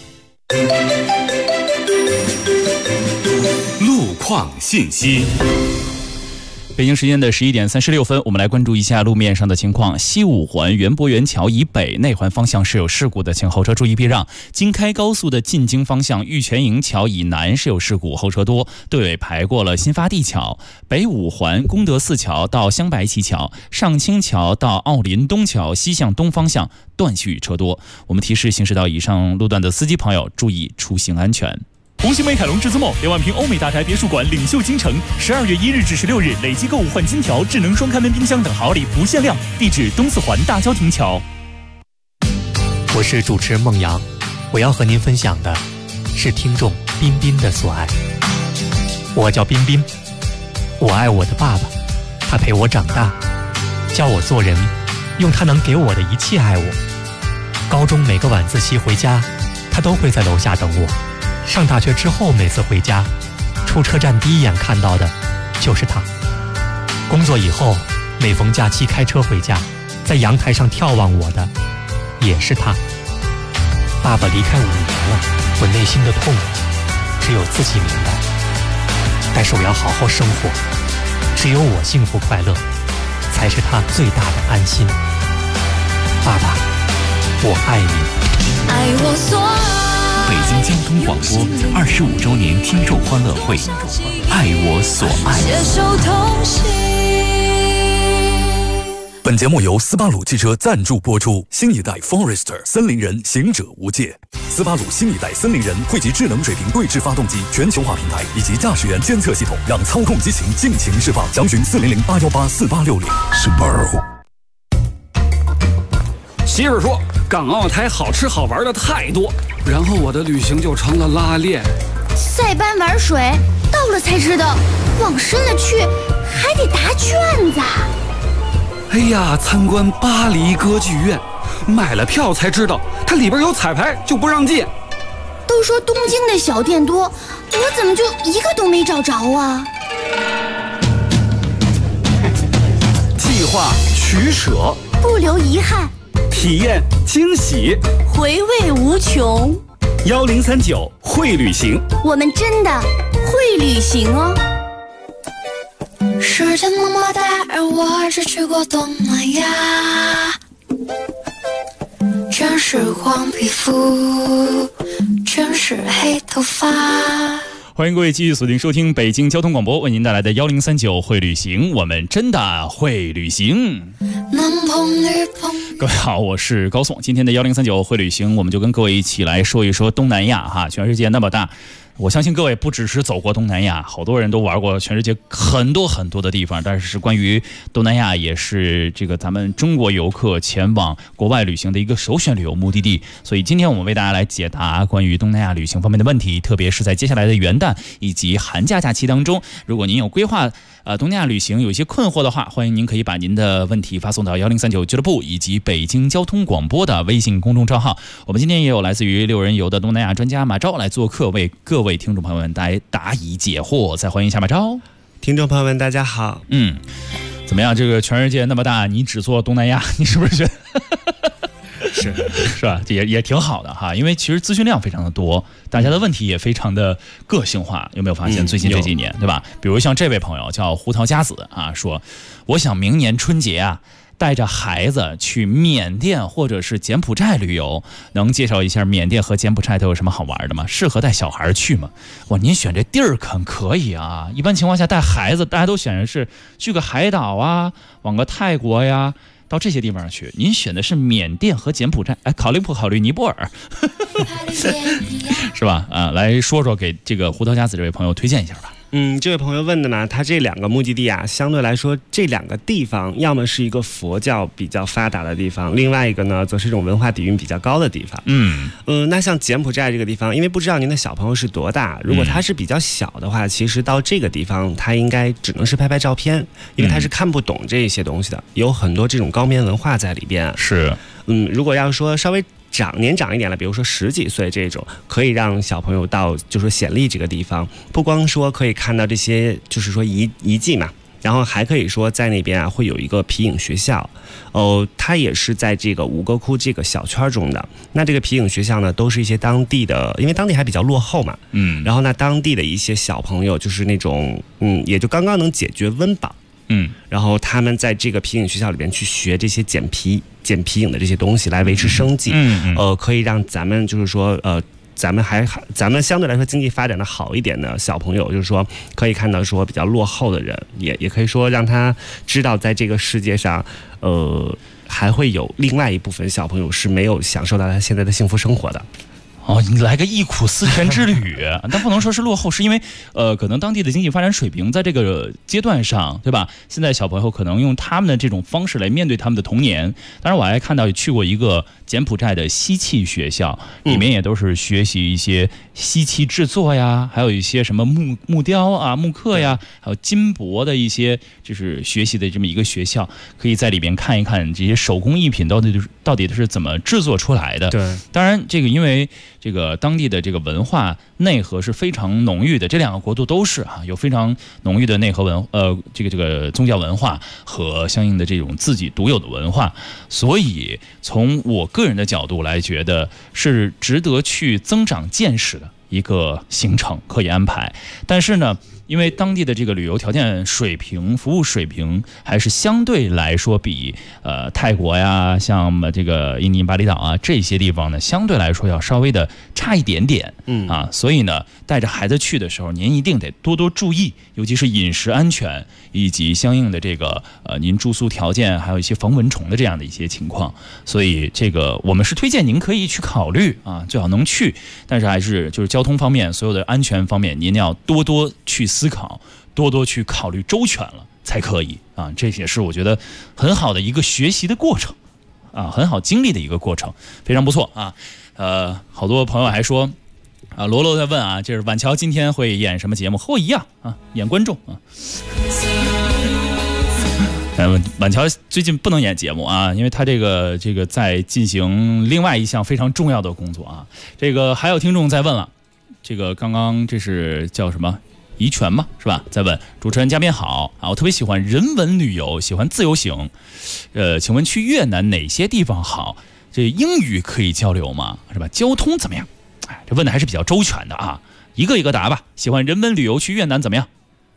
路况信息。 北京时间的11点36分，我们来关注一下路面上的情况。西五环园博园桥以北内环方向是有事故的，请后车注意避让。京开高速的进京方向玉泉营桥以南是有事故，后车多，队尾排过了新发地桥。北五环功德寺桥到镶白旗桥，上清桥到奥林东桥西向东方向断续车多。我们提示行驶到以上路段的司机朋友注意出行安全。 红星美凯龙至尊梦2万平欧美大宅别墅馆领袖京城，12月1日至16日累计购物换金条、智能双开门冰箱等好礼不限量。地址东四环大郊亭桥。 我是主持人孟阳，我要和您分享的是听众彬彬的所爱。我叫彬彬，我爱我的爸爸，他陪我长大，教我做人，用他能给我的一切爱我。高中每个晚自习回家，他都会在楼下等我。上大学之后，每次回家，出车站第一眼看到的就是他。工作以后，每逢假期开车回家，在阳台上眺望我的也是他。爸爸离开5年了，我内心的痛苦只有自己明白。但是我要好好生活，只有我幸福快乐，才是他最大的安心。爸爸，我爱你。 爱我所爱。 北京交通广播25周年听众欢乐会，爱我所爱。 携手同行。 本节目由斯巴鲁汽车赞助播出。新一代 Forester 森林人，行者无界。斯巴鲁新一代森林人汇集智能水平对置发动机全球化平台以及驾驶员监测系统，让操控激情尽情释放。详询400-818-4860。Subaru。 媳妇说，港澳台好吃好玩的太多，然后我的旅行就成了拉练。 塞班玩水，到了才知道，往深了去还得答卷子。 哎呀，参观巴黎歌剧院，买了票才知道它里边有彩排，就不让进。 都说东京的小店多，我怎么就一个都没找着啊？ 计划取舍， 不留遗憾。 体验惊喜， 回味无穷。 1039会旅行， 我们真的会旅行哦。 世界那么大，而我只去过东南亚。全是黄皮肤，全是黑头发。 欢迎各位继续锁定收听北京交通广播为您带来的1039会旅行，我们真的会旅行。各位好，我是高颂。今天的1039会旅行，我们就跟各位一起来说一说东南亚哈。全世界那么大，我相信各位不只是走过东南亚，好多人都玩过全世界很多很多的地方，但是关于东南亚也是这个咱们中国游客前往国外旅行的一个首选旅游目的地。所以今天我们为大家来解答关于东南亚旅行方面的问题，特别是在接下来的元旦以及寒假假期当中，如果您有规划东南亚旅行有一些困惑的话，欢迎您可以把您的问题发送到1039俱乐部以及北京交通广播的微信公众账号。我们今天也有来自于6人游的东南亚专家马昭来做客，为各位听众朋友们来答疑解惑。再欢迎一下马昭。 听众朋友们大家好。 怎么样，这个全世界那么大，你只做东南亚，你是不是觉得是吧？也挺好的哈，因为其实资讯量非常的多，大家的问题也非常的个性化。有没有发现最近这几年，对吧？比如像这位朋友叫胡桃夹子啊，说我想明年春节啊带着孩子去缅甸或者是柬埔寨旅游，能介绍一下缅甸和柬埔寨都有什么好玩的吗？适合带小孩去吗？哇，您选这地儿可以啊。一般情况下带孩子大家都选的是去个海岛啊，往个泰国呀，到这些地方去。您选的是缅甸和柬埔寨，考虑不考虑尼泊尔？是吧？来说说给这个胡桃夹子这位朋友推荐一下吧。 这位朋友问的呢，他这两个目的地啊，相对来说这两个地方要么是一个佛教比较发达的地方，另外一个呢则是一种文化底蕴比较高的地方。那像柬埔寨这个地方，因为不知道您的小朋友是多大，如果他是比较小的话，其实到这个地方他应该只能是拍拍照片，因为他是看不懂这些东西的，有很多这种高棉文化在里边。 是， 如果要说稍微年长一点了，比如说10几岁这种，可以让小朋友到就是说暹粒这个地方，不光说可以看到这些就是说遗迹嘛，然后还可以说在那边啊会有一个皮影学校，它也是在这个吴哥窟这个小圈中的。那这个皮影学校呢，都是一些当地的，因为当地还比较落后嘛，然后那当地的一些小朋友就是那种也就刚刚能解决温饱。然后他们在这个皮影学校里边去学这些剪皮影的这些东西来维持生计，可以让咱们就是说咱们相对来说经济发展的好一点的小朋友，就是说可以看到说比较落后的人，也可以说让他知道在这个世界上还会有另外一部分小朋友是没有享受到他现在的幸福生活的。 你来个忆苦思甜之旅，但不能说是落后，是因为可能当地的经济发展水平在这个阶段上，对吧？现在小朋友可能用他们的这种方式来面对他们的童年。当然，我还看到去过一个柬埔寨的锡器学校，里面也都是学习一些锡器制作呀，还有一些什么木雕啊、木刻呀，还有金箔的一些就是学习的这么一个学校，可以在里边看一看这些手工艺品到底是怎么制作出来的。 对， 当然这个因为这个当地的这个文化内核是非常浓郁的，这两个国度都是有非常浓郁的内核这个宗教文化和相应的这种自己独有的文化，所以从我个人的角度来觉得是值得去增长见识的一个行程可以安排。但是呢，因为当地的这个旅游条件水平、服务水平还是相对来说比泰国呀、像这个印尼巴厘岛啊这些地方呢，相对来说要稍微的差一点点。所以呢，带着孩子去的时候，您一定得多多注意，尤其是饮食安全以及相应的这个您住宿条件，还有一些防蚊虫的这样的一些情况。所以这个我们是推荐您可以去考虑最好能去，但是还是就是交通方面、所有的安全方面，您要多多去思考，多多去考虑周全了才可以这也是我觉得很好的一个学习的过程很好经历的一个过程，非常不错好多朋友还说罗罗在问就是晚乔今天会演什么节目？和我一样演观众晚乔最近不能演节目因为他这个在进行另外一项非常重要的工作这个还有听众在问了，这个刚刚这是叫什么？怡泉嘛，是吧？在问主持人嘉宾好我特别喜欢人文旅游，喜欢自由行，请问去越南哪些地方好？这英语可以交流吗？是吧？交通怎么样？这问的还是比较周全的一个一个答吧。喜欢人文旅游去越南怎么样？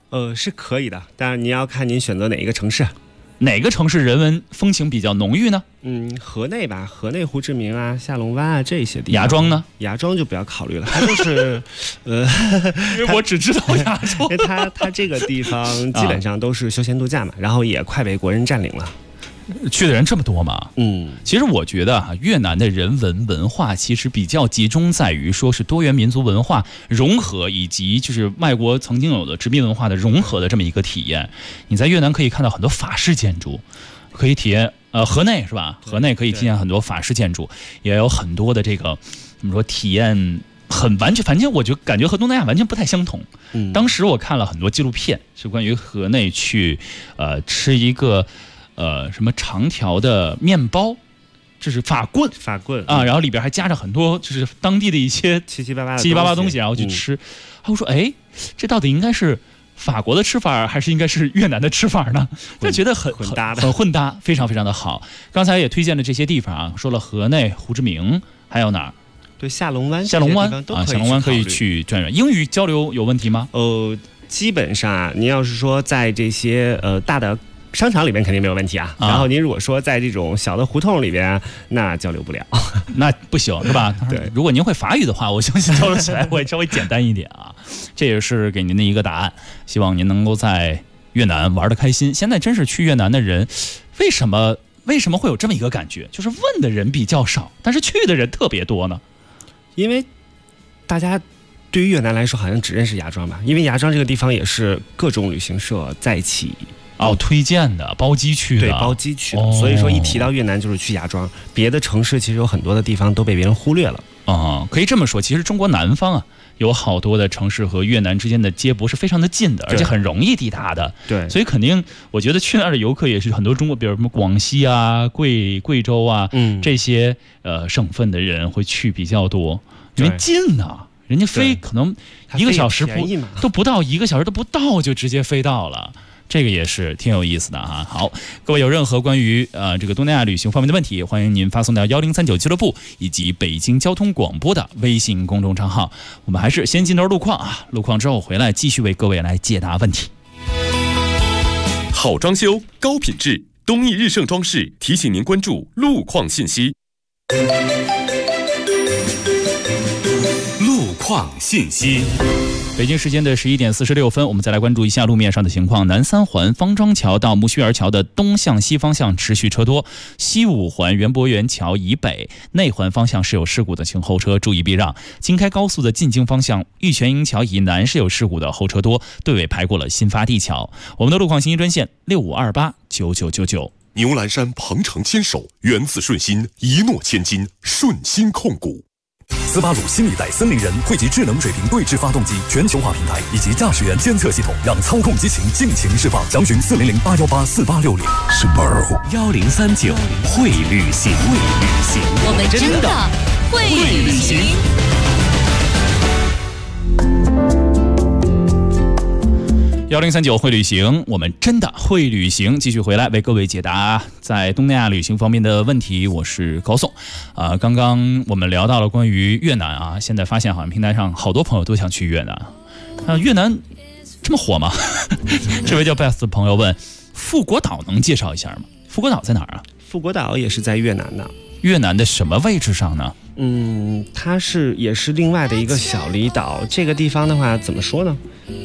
是可以的，当然您要看您选择哪一个城市。 哪个城市人文风情比较浓郁呢？ 河内吧，河内胡志明啊、下龙湾啊这些地方。 芽庄呢？ 芽庄就不要考虑了，它就是因为我只知道芽庄。 因为它这个地方基本上都是休闲度假嘛，然后也快被国人占领了。 去的人这么多吗？其实我觉得越南的人文文化其实比较集中在于说是多元民族文化融合，以及就是外国曾经有的殖民文化的融合的这么一个体验。你在越南可以看到很多法式建筑，可以体验河内是吧？河内可以体验很多法式建筑，也有很多的这个怎么说体验很完全，反正我就感觉和东南亚完全不太相同。当时我看了很多纪录片，是关于河内去吃一个。什么长条的面包，这是法棍啊，然后里边还夹着很多就是当地的一些七七八八东西，然后去吃。我说，哎，这到底应该是法国的吃法，还是应该是越南的吃法呢？就觉得很混搭，非常非常的好。刚才也推荐了这些地方啊，说了河内、胡志明，还有哪儿？ 对，下龙湾啊， 下龙湾可以去转转。英语交流有问题吗？ 基本上啊，您要是说在这些大的商场里边肯定没有问题啊，然后您如果说在这种小的胡同里边，那交流不了， 那不行是吧？ 对， 如果您会法语的话，我相信交流起来会稍微简单一点啊。这也是给您的一个答案，希望您能够在越南玩得开心。现在真是去越南的人，为什么会有这么一个感觉，就是问的人比较少，但是去的人特别多呢？ 因为大家对于越南来说，好像只认识芽庄吧，因为芽庄这个地方也是各种旅行社在一起。 推荐的包机去的， 对，包机去的。所以说一提到越南就是去芽庄，别的城市其实有很多的地方都被别人忽略了。 可以这么说，其实中国南方啊，有好多的城市和越南之间的接驳是非常的近的，而且很容易抵达的。 对， 所以肯定我觉得去那儿的游客也是很多中国，比如什么广西啊、贵州啊，这些省份的人会去比较多，因为近呐。人家飞可能1个小时都不到，1个小时都不到就直接飞到了。这个也是挺有意思的啊。好，各位有任何关于这个东南亚旅行方面的问题，欢迎您发送到1039俱乐部以及北京交通广播的微信公众账号。我们还是先进段路况啊，路况之后回来继续为各位来解答问题。 好装修，高品质，东义日盛装饰提醒您关注路况信息。 路况信息。 北京时间的11点46分，我们再来关注一下路面上的情况。南三环方庄桥到木樨园桥的东向西方向持续车多，西五环园博园桥以北内环方向是有事故的，请后车注意避让。京开高速的进京方向玉泉营桥以南是有事故的，后车多，队尾排过了新发地桥。我们的路况信息专线65289999。 牛栏山鹏程牵手，源自顺心，一诺千金，顺心控股。 斯巴鲁新一代森林人汇集智能水平对峙发动机、全球化平台以及驾驶员监测系统，让操控激情尽情释放。详询400-818-4860。Subaru 1039会旅行， 我们真的会旅行。 1039会旅行，我们真的会旅行。继续回来为各位解答在东南亚旅行方面的问题，我是高颂。刚刚我们聊到了关于越南啊，现在发现好像平台上好多朋友都想去越南。越南这么火吗？这位叫 Best 的朋友问，富国岛能介绍一下吗？富国岛在哪儿啊？ 富国岛也是在越南的。 越南的什么位置上呢？ 它也是另外的一个小离岛。这个地方的话，怎么说呢？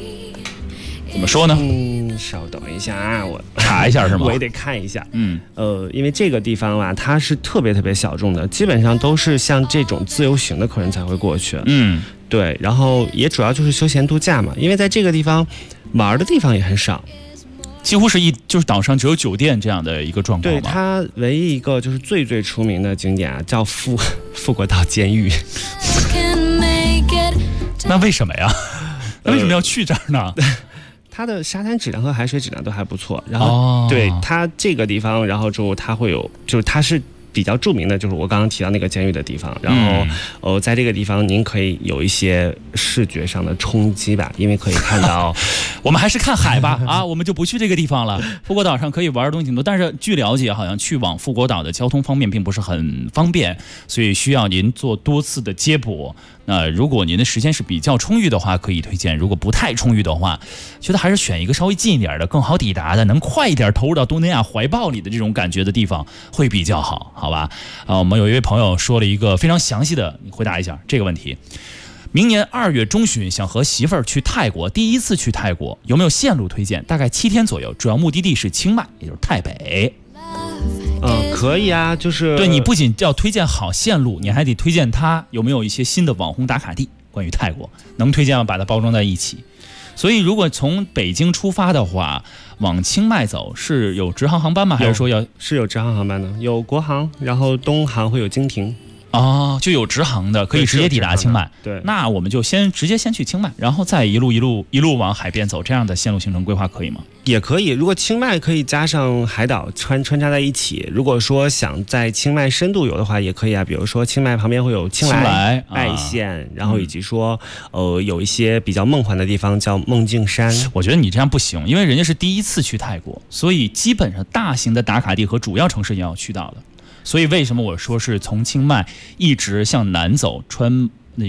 稍等一下啊，我查一下是吗？ 我也得看一下。因为这个地方啊，它是特别特别小众的，基本上都是像这种自由行的客人才会过去。对，然后也主要就是休闲度假嘛，因为在这个地方玩的地方也很少， 几乎是就是岛上只有酒店这样的一个状况。 对，它唯一一个就是最出名的景点啊，叫富国岛监狱。 那为什么呀？为什么要去这儿呢？ 它的沙滩质量和海水质量都还不错，然后对它这个地方，然后之后它会有，就是它是比较著名的，就是我刚刚提到那个监狱的地方。然后在这个地方您可以有一些视觉上的冲击吧，因为可以看到我们还是看海吧啊，我们就不去这个地方了。富国岛上可以玩的东西挺多，但是据了解好像去往富国岛的交通方面并不是很方便，所以需要您做多次的接驳。 那如果您的时间是比较充裕的话，可以推荐；如果不太充裕的话，觉得还是选一个稍微近一点的、更好抵达的、能快一点投入到东南亚怀抱里的这种感觉的地方会比较好，好吧？我们有一位朋友说了一个非常详细的，你回答一下这个问题。明年2月中旬想和媳妇儿去泰国，第一次去泰国，有没有线路推荐？大概7天左右，主要目的地是清迈，也就是泰北。 可以啊，就是对，你不仅要推荐好线路，你还得推荐它有没有一些新的网红打卡地。关于泰国，能推荐吗？把它包装在一起。所以，如果从北京出发的话，往清迈走是有直航航班吗？还是说是有直航航班的？有国航，然后东航会有经停。 哦，就有直航的，可以直接抵达清迈。 对， 那我们就直接先去清迈，然后再一路往海边走，这样的线路行程规划可以吗？ 也可以，如果清迈可以加上海岛穿插在一起。如果说想在清迈深度游的话，也可以啊。比如说清迈旁边会有青莱、拜县，然后以及说有一些比较梦幻的地方叫梦境山。 我觉得你这样不行，因为人家是第一次去泰国，所以基本上大型的打卡地和主要城市也要去到的。所以为什么我说是从清迈一直向南走，穿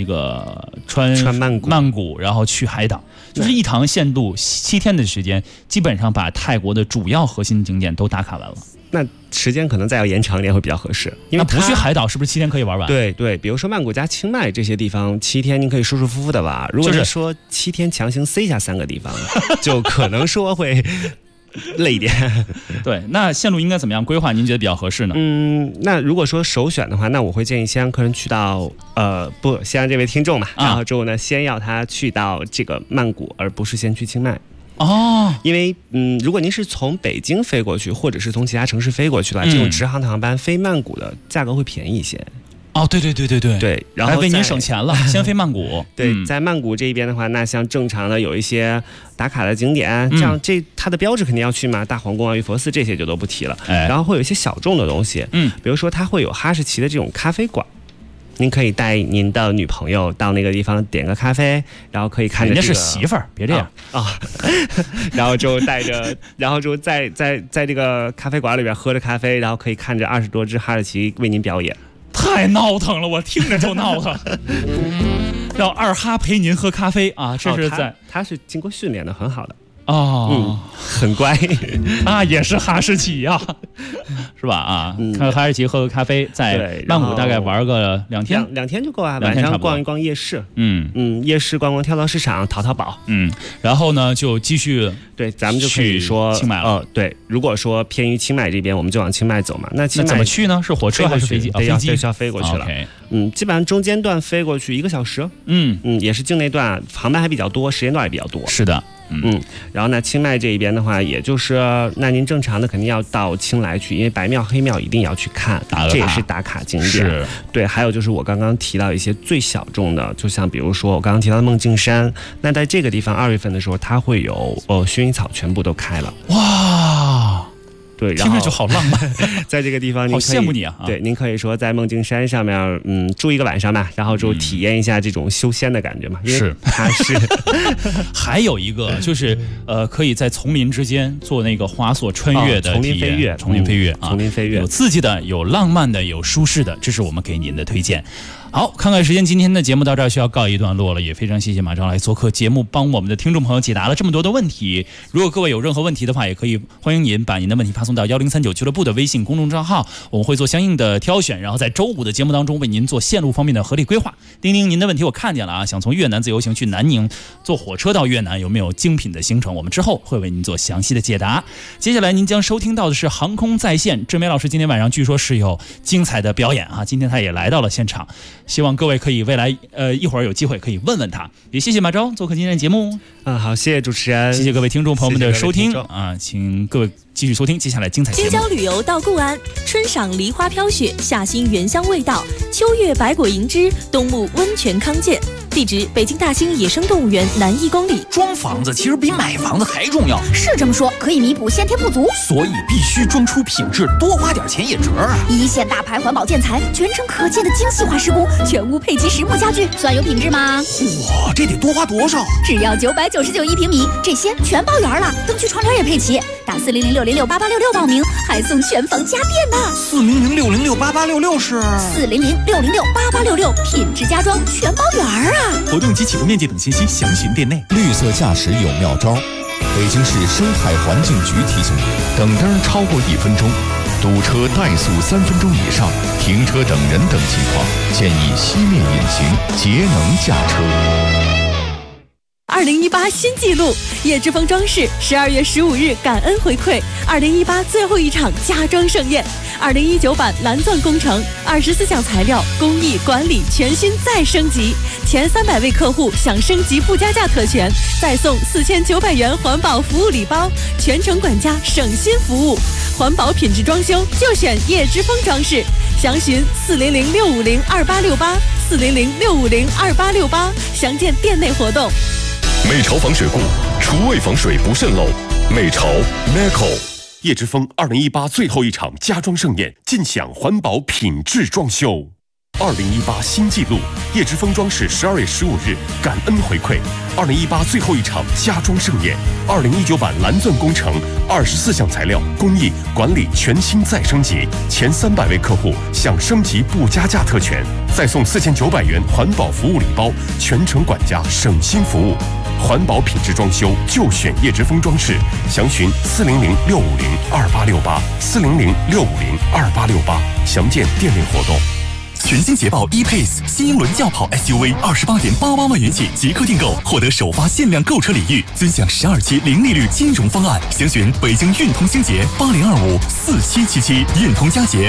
曼谷，然后去海岛，就是一趟线路7天的时间，基本上把泰国的主要核心景点都打卡完了。 那时间可能再要延长一点会比较合适，因为不去海岛是不是7天可以玩完？ 对，比如说曼谷加清迈这些地方，7天您可以舒舒服服的玩。如果是说7天强行塞下3个地方，就可能说会累一点。 对，那线路应该怎么样规划？您觉得比较合适呢？ 那如果说首选的话，那我会建议先让客人去到先让这位听众嘛，然后之后呢，先要他去到这个曼谷，而不是先去清迈。因为如果您是从北京飞过去，或者是从其他城市飞过去的话，这种直航的航班飞曼谷的价格会便宜一些。对，然后还为您省钱了，先飞曼谷。 对，在曼谷这一边的话，那像正常的有一些打卡的景点，这样它的标志肯定要去嘛，大皇宫啊、玉佛寺这些就都不提了。然后会有一些小众的东西，比如说它会有哈士奇的这种咖啡馆。您可以带您的女朋友到那个地方点个咖啡，然后可以看着、 人家是媳妇儿，别这样然后就带着，然后就在这个咖啡馆里边喝着咖啡，然后可以看着20多只哈士奇为您表演。 太闹腾了，我听着就闹腾。让二哈陪您喝咖啡啊，这是他是经过训练的，很好的。很乖也是哈士奇呀，是吧？看哈士奇，喝个咖啡，在曼谷大概玩个2天 ，2天就够啊。晚上逛一逛夜市，夜市逛逛跳蚤市场，淘宝， 然后呢就继续对，咱们就可以说清迈了。 对，如果说偏于清迈这边，我们就往清迈走嘛。那清迈怎么去呢？是火车还是飞机？ 飞机要飞过去了。基本上中间段飞过去1个小时。也是境内段，航班还比较多，时间段也比较多。 是的。 然后呢，清迈这一边的话，也就是那您正常的肯定要到清莱去，因为白庙、黑庙一定要去看，这也是打卡景点。对，还有就是我刚刚提到一些最小众的，就像比如说我刚刚提到的梦境山，那在这个地方2月份的时候，它会有薰衣草全部都开了。 哇！ 对， 听着就好浪漫。 在这个地方， 好羡慕你啊！ 对，您可以说在梦境山上面，住1个晚上吧，然后就体验一下这种修仙的感觉嘛。 是， 它是。 还有一个就是，可以在丛林之间做那个滑索穿越的体验，丛林飞跃，有刺激的，有浪漫的，有舒适的，这是我们给您的推荐。好，看看时间，今天的节目到这儿需要告一段落了，也非常谢谢马昭来做客节目，帮我们的听众朋友解答了这么多的问题。如果各位有任何问题的话，也可以欢迎您把您的问题发送到1039俱乐部的微信公众账号，我们会做相应的挑选，然后在周5的节目当中为您做线路方面的合理规划。丁丁，您的问题我看见了啊，想从越南自由行去南宁，坐火车到越南有没有精品的行程？我们之后会为您做详细的解答。接下来您将收听到的是航空在线，志梅老师今天晚上据说是有精彩的表演啊，今天他也来到了现场。希望各位可以未来一会儿有机会可以问问他，也谢谢马昭做客今天的节目。 好，谢谢主持人， 谢谢各位听众朋友们的收听啊，请各位继续收听接下来精彩节目。 京郊旅游到固安，春赏梨花飘雪，夏欣原香味道，秋月百果盈枝，冬沐温泉康健。地址：北京大兴野生动物园南1公里。 装房子其实比买房子还重要， 是这么说，可以弥补先天不足， 所以必须装出品质，多花点钱也值啊！ 一线大牌环保建材，全程可见的精细化施工，全屋配齐实木家具，算有品质吗？ 哇，这得多花多少？ 只要999一平米，这些全包圆了，灯具窗帘也配齐。打4006068866报名，还还送全房家电呢。 400-606-8866是 400-606-8866，品质家装全包圆啊！ 活动及启动面积等信息详询店内。 绿色驾驶有妙招，北京市生态环境局提醒你：等灯超过1分钟，堵车怠速3分钟以上，停车等人等情况，建议熄灭引擎，节能驾车。 2018新纪录，叶之峰装饰12月15日感恩回馈2018最后一场家装盛宴，2019版蓝钻工程24项材料工艺管理全新再升级，前300位客户享升级不加价特权，再送4900元环保服务礼包，全程管家省心服务，环保品质装修就选叶之峰装饰，详询400-650-2868 400-650-2868，详见店内活动。 美潮防水固，厨卫防水不渗漏。美潮 Meco。 叶之峰2018最后一场家装盛宴，尽享环保品质装修。2018新纪录，叶之峰装饰12月15日感恩回馈2018最后一场家装盛宴，2019版蓝钻工程24项材料工艺管理全新再升级，前300位客户享升级不加价特权，再送4900元环保服务礼包，全程管家省心服务。环保品质装修就选叶之峰装饰，详询400-650-2868 400-650-2868，详见店内活动。 全新捷豹 E-Pace 新英伦轿跑 SUV28.88万元起即刻订购，获得首发限量购车礼遇，尊享12期零利率金融方案。详询北京运通星捷80254777，运通佳捷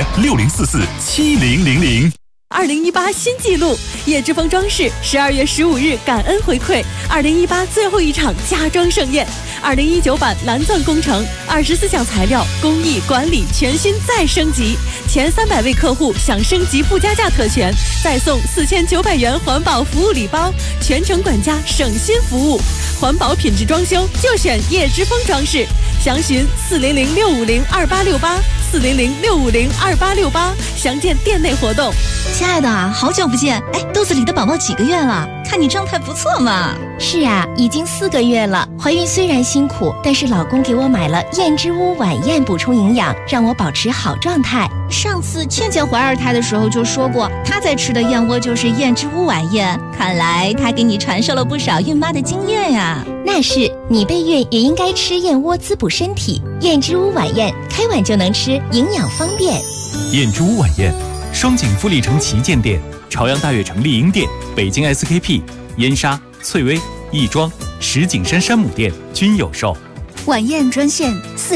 60447000。 2018新纪录，叶之峰装饰12月15日感恩回馈2018最后一场家装盛宴，2019版蓝钻工程24项材料工艺管理全新再升级，前300位客户享升级不加价特权，再送4900元环保服务礼包，全程管家省心服务，环保品质装修就选叶之峰装饰，详询400-650-2868 400-650-2868，详见店内活动。 亲爱的，好久不见！哎，肚子里的宝宝几个月了？看你状态不错嘛。 是啊，已经4个月了。怀孕虽然辛苦，但是老公给我买了燕之屋晚宴补充营养，让我保持好状态。上次倩倩怀2胎的时候就说过，她在吃的燕窝就是燕之屋晚宴。看来她给你传授了不少孕妈的经验呀。那是，你备孕也应该吃燕窝滋补身体。燕之屋晚宴，开碗就能吃，营养方便。 燕之屋晚宴，双井富力城旗舰店、朝阳大悦城丽婴店、北京 SKP、燕莎、翠微、亦庄、石景山山姆店均有售。 晚宴专线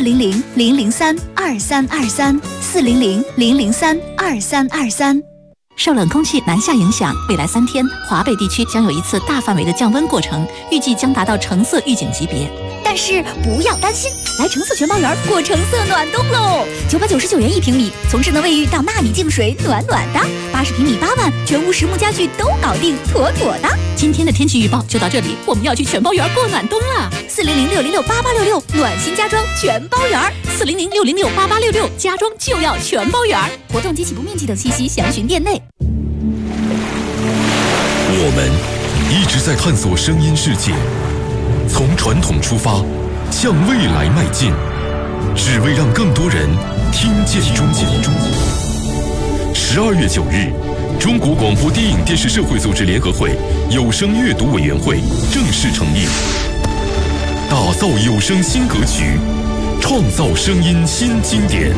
400-003-2323 400-003-2323。受冷空气南下影响，未来3天，华北地区将有一次大范围的降温过程，预计将达到橙色预警级别。但是不要担心，来橙色全包园过橙色暖冬喽！999元1平米，从智能卫浴到纳米净水，暖暖的；80平米8万，全屋实木家具都搞定，妥妥的。今天的天气预报就到这里，我们要去全包园过暖冬了。400-606-8866，暖心家装全包园。400-606-8866，家装就要全包园。活动及起步面积等信息详询店内。 我们一直在探索声音世界，从传统出发，向未来迈进，只为让更多人听见中国。12月9日，中国广播电影电视社会组织联合会有声阅读委员会正式成立，打造有声新格局，创造声音新经典。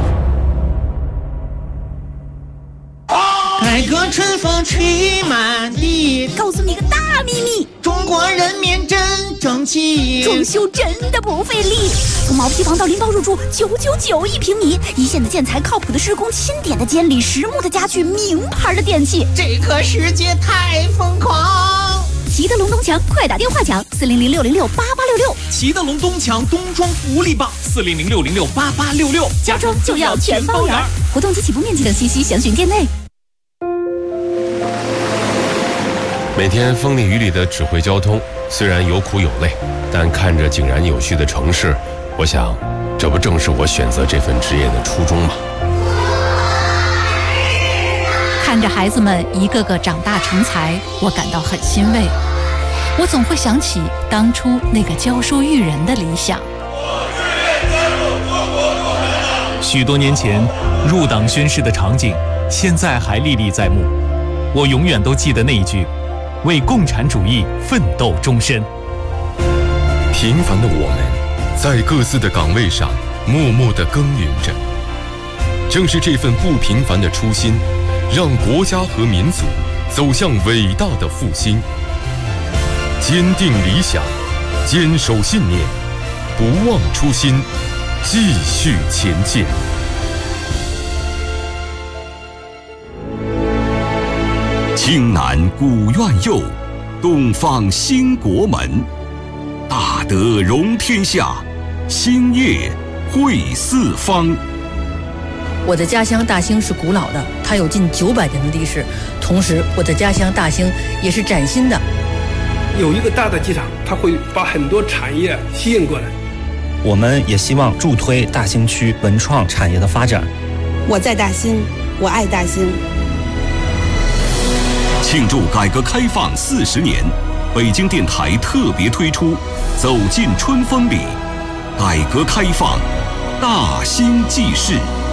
改革春风吹满地， 告诉你个大秘密， 中国人民真争气， 装修真的不费力。从毛坯房到拎包入住，9991平米，一线的建材，靠谱的施工，钦点的监理，实木的家具，名牌的电器， 这个世界太疯狂。 齐德龙东墙，快打电话抢400-606-8866。 齐德龙东墙冬装福利棒，400-606-8866， 家装就要全包圆。活动及起步面积等信息详询店内。 每天风里雨里的指挥交通，虽然有苦有累，但看着井然有序的城市，我想，这不正是我选择这份职业的初衷吗？ 看着孩子们一个个长大成才，我感到很欣慰。我总会想起当初那个教书育人的理想。 许多年前入党宣誓的场景，现在还历历在目。我永远都记得那一句：为共产主义奋斗终身。 平凡的我们，在各自的岗位上默默地耕耘着。正是这份不平凡的初心，让国家和民族走向伟大的复兴。坚定理想，坚守信念，不忘初心，继续前进。 青南古院右，东方兴国门。大德容天下，兴业惠四方。 我的家乡大兴是古老的，它有近900年的历史。同时，我的家乡大兴也是崭新的。 有一个大的机场，它会把很多产业吸引过来。 我们也希望助推大兴区文创产业的发展。 我在大兴，我爱大兴。 庆祝改革开放40年，北京电台特别推出《走进春风里》，改革开放，大兴纪事。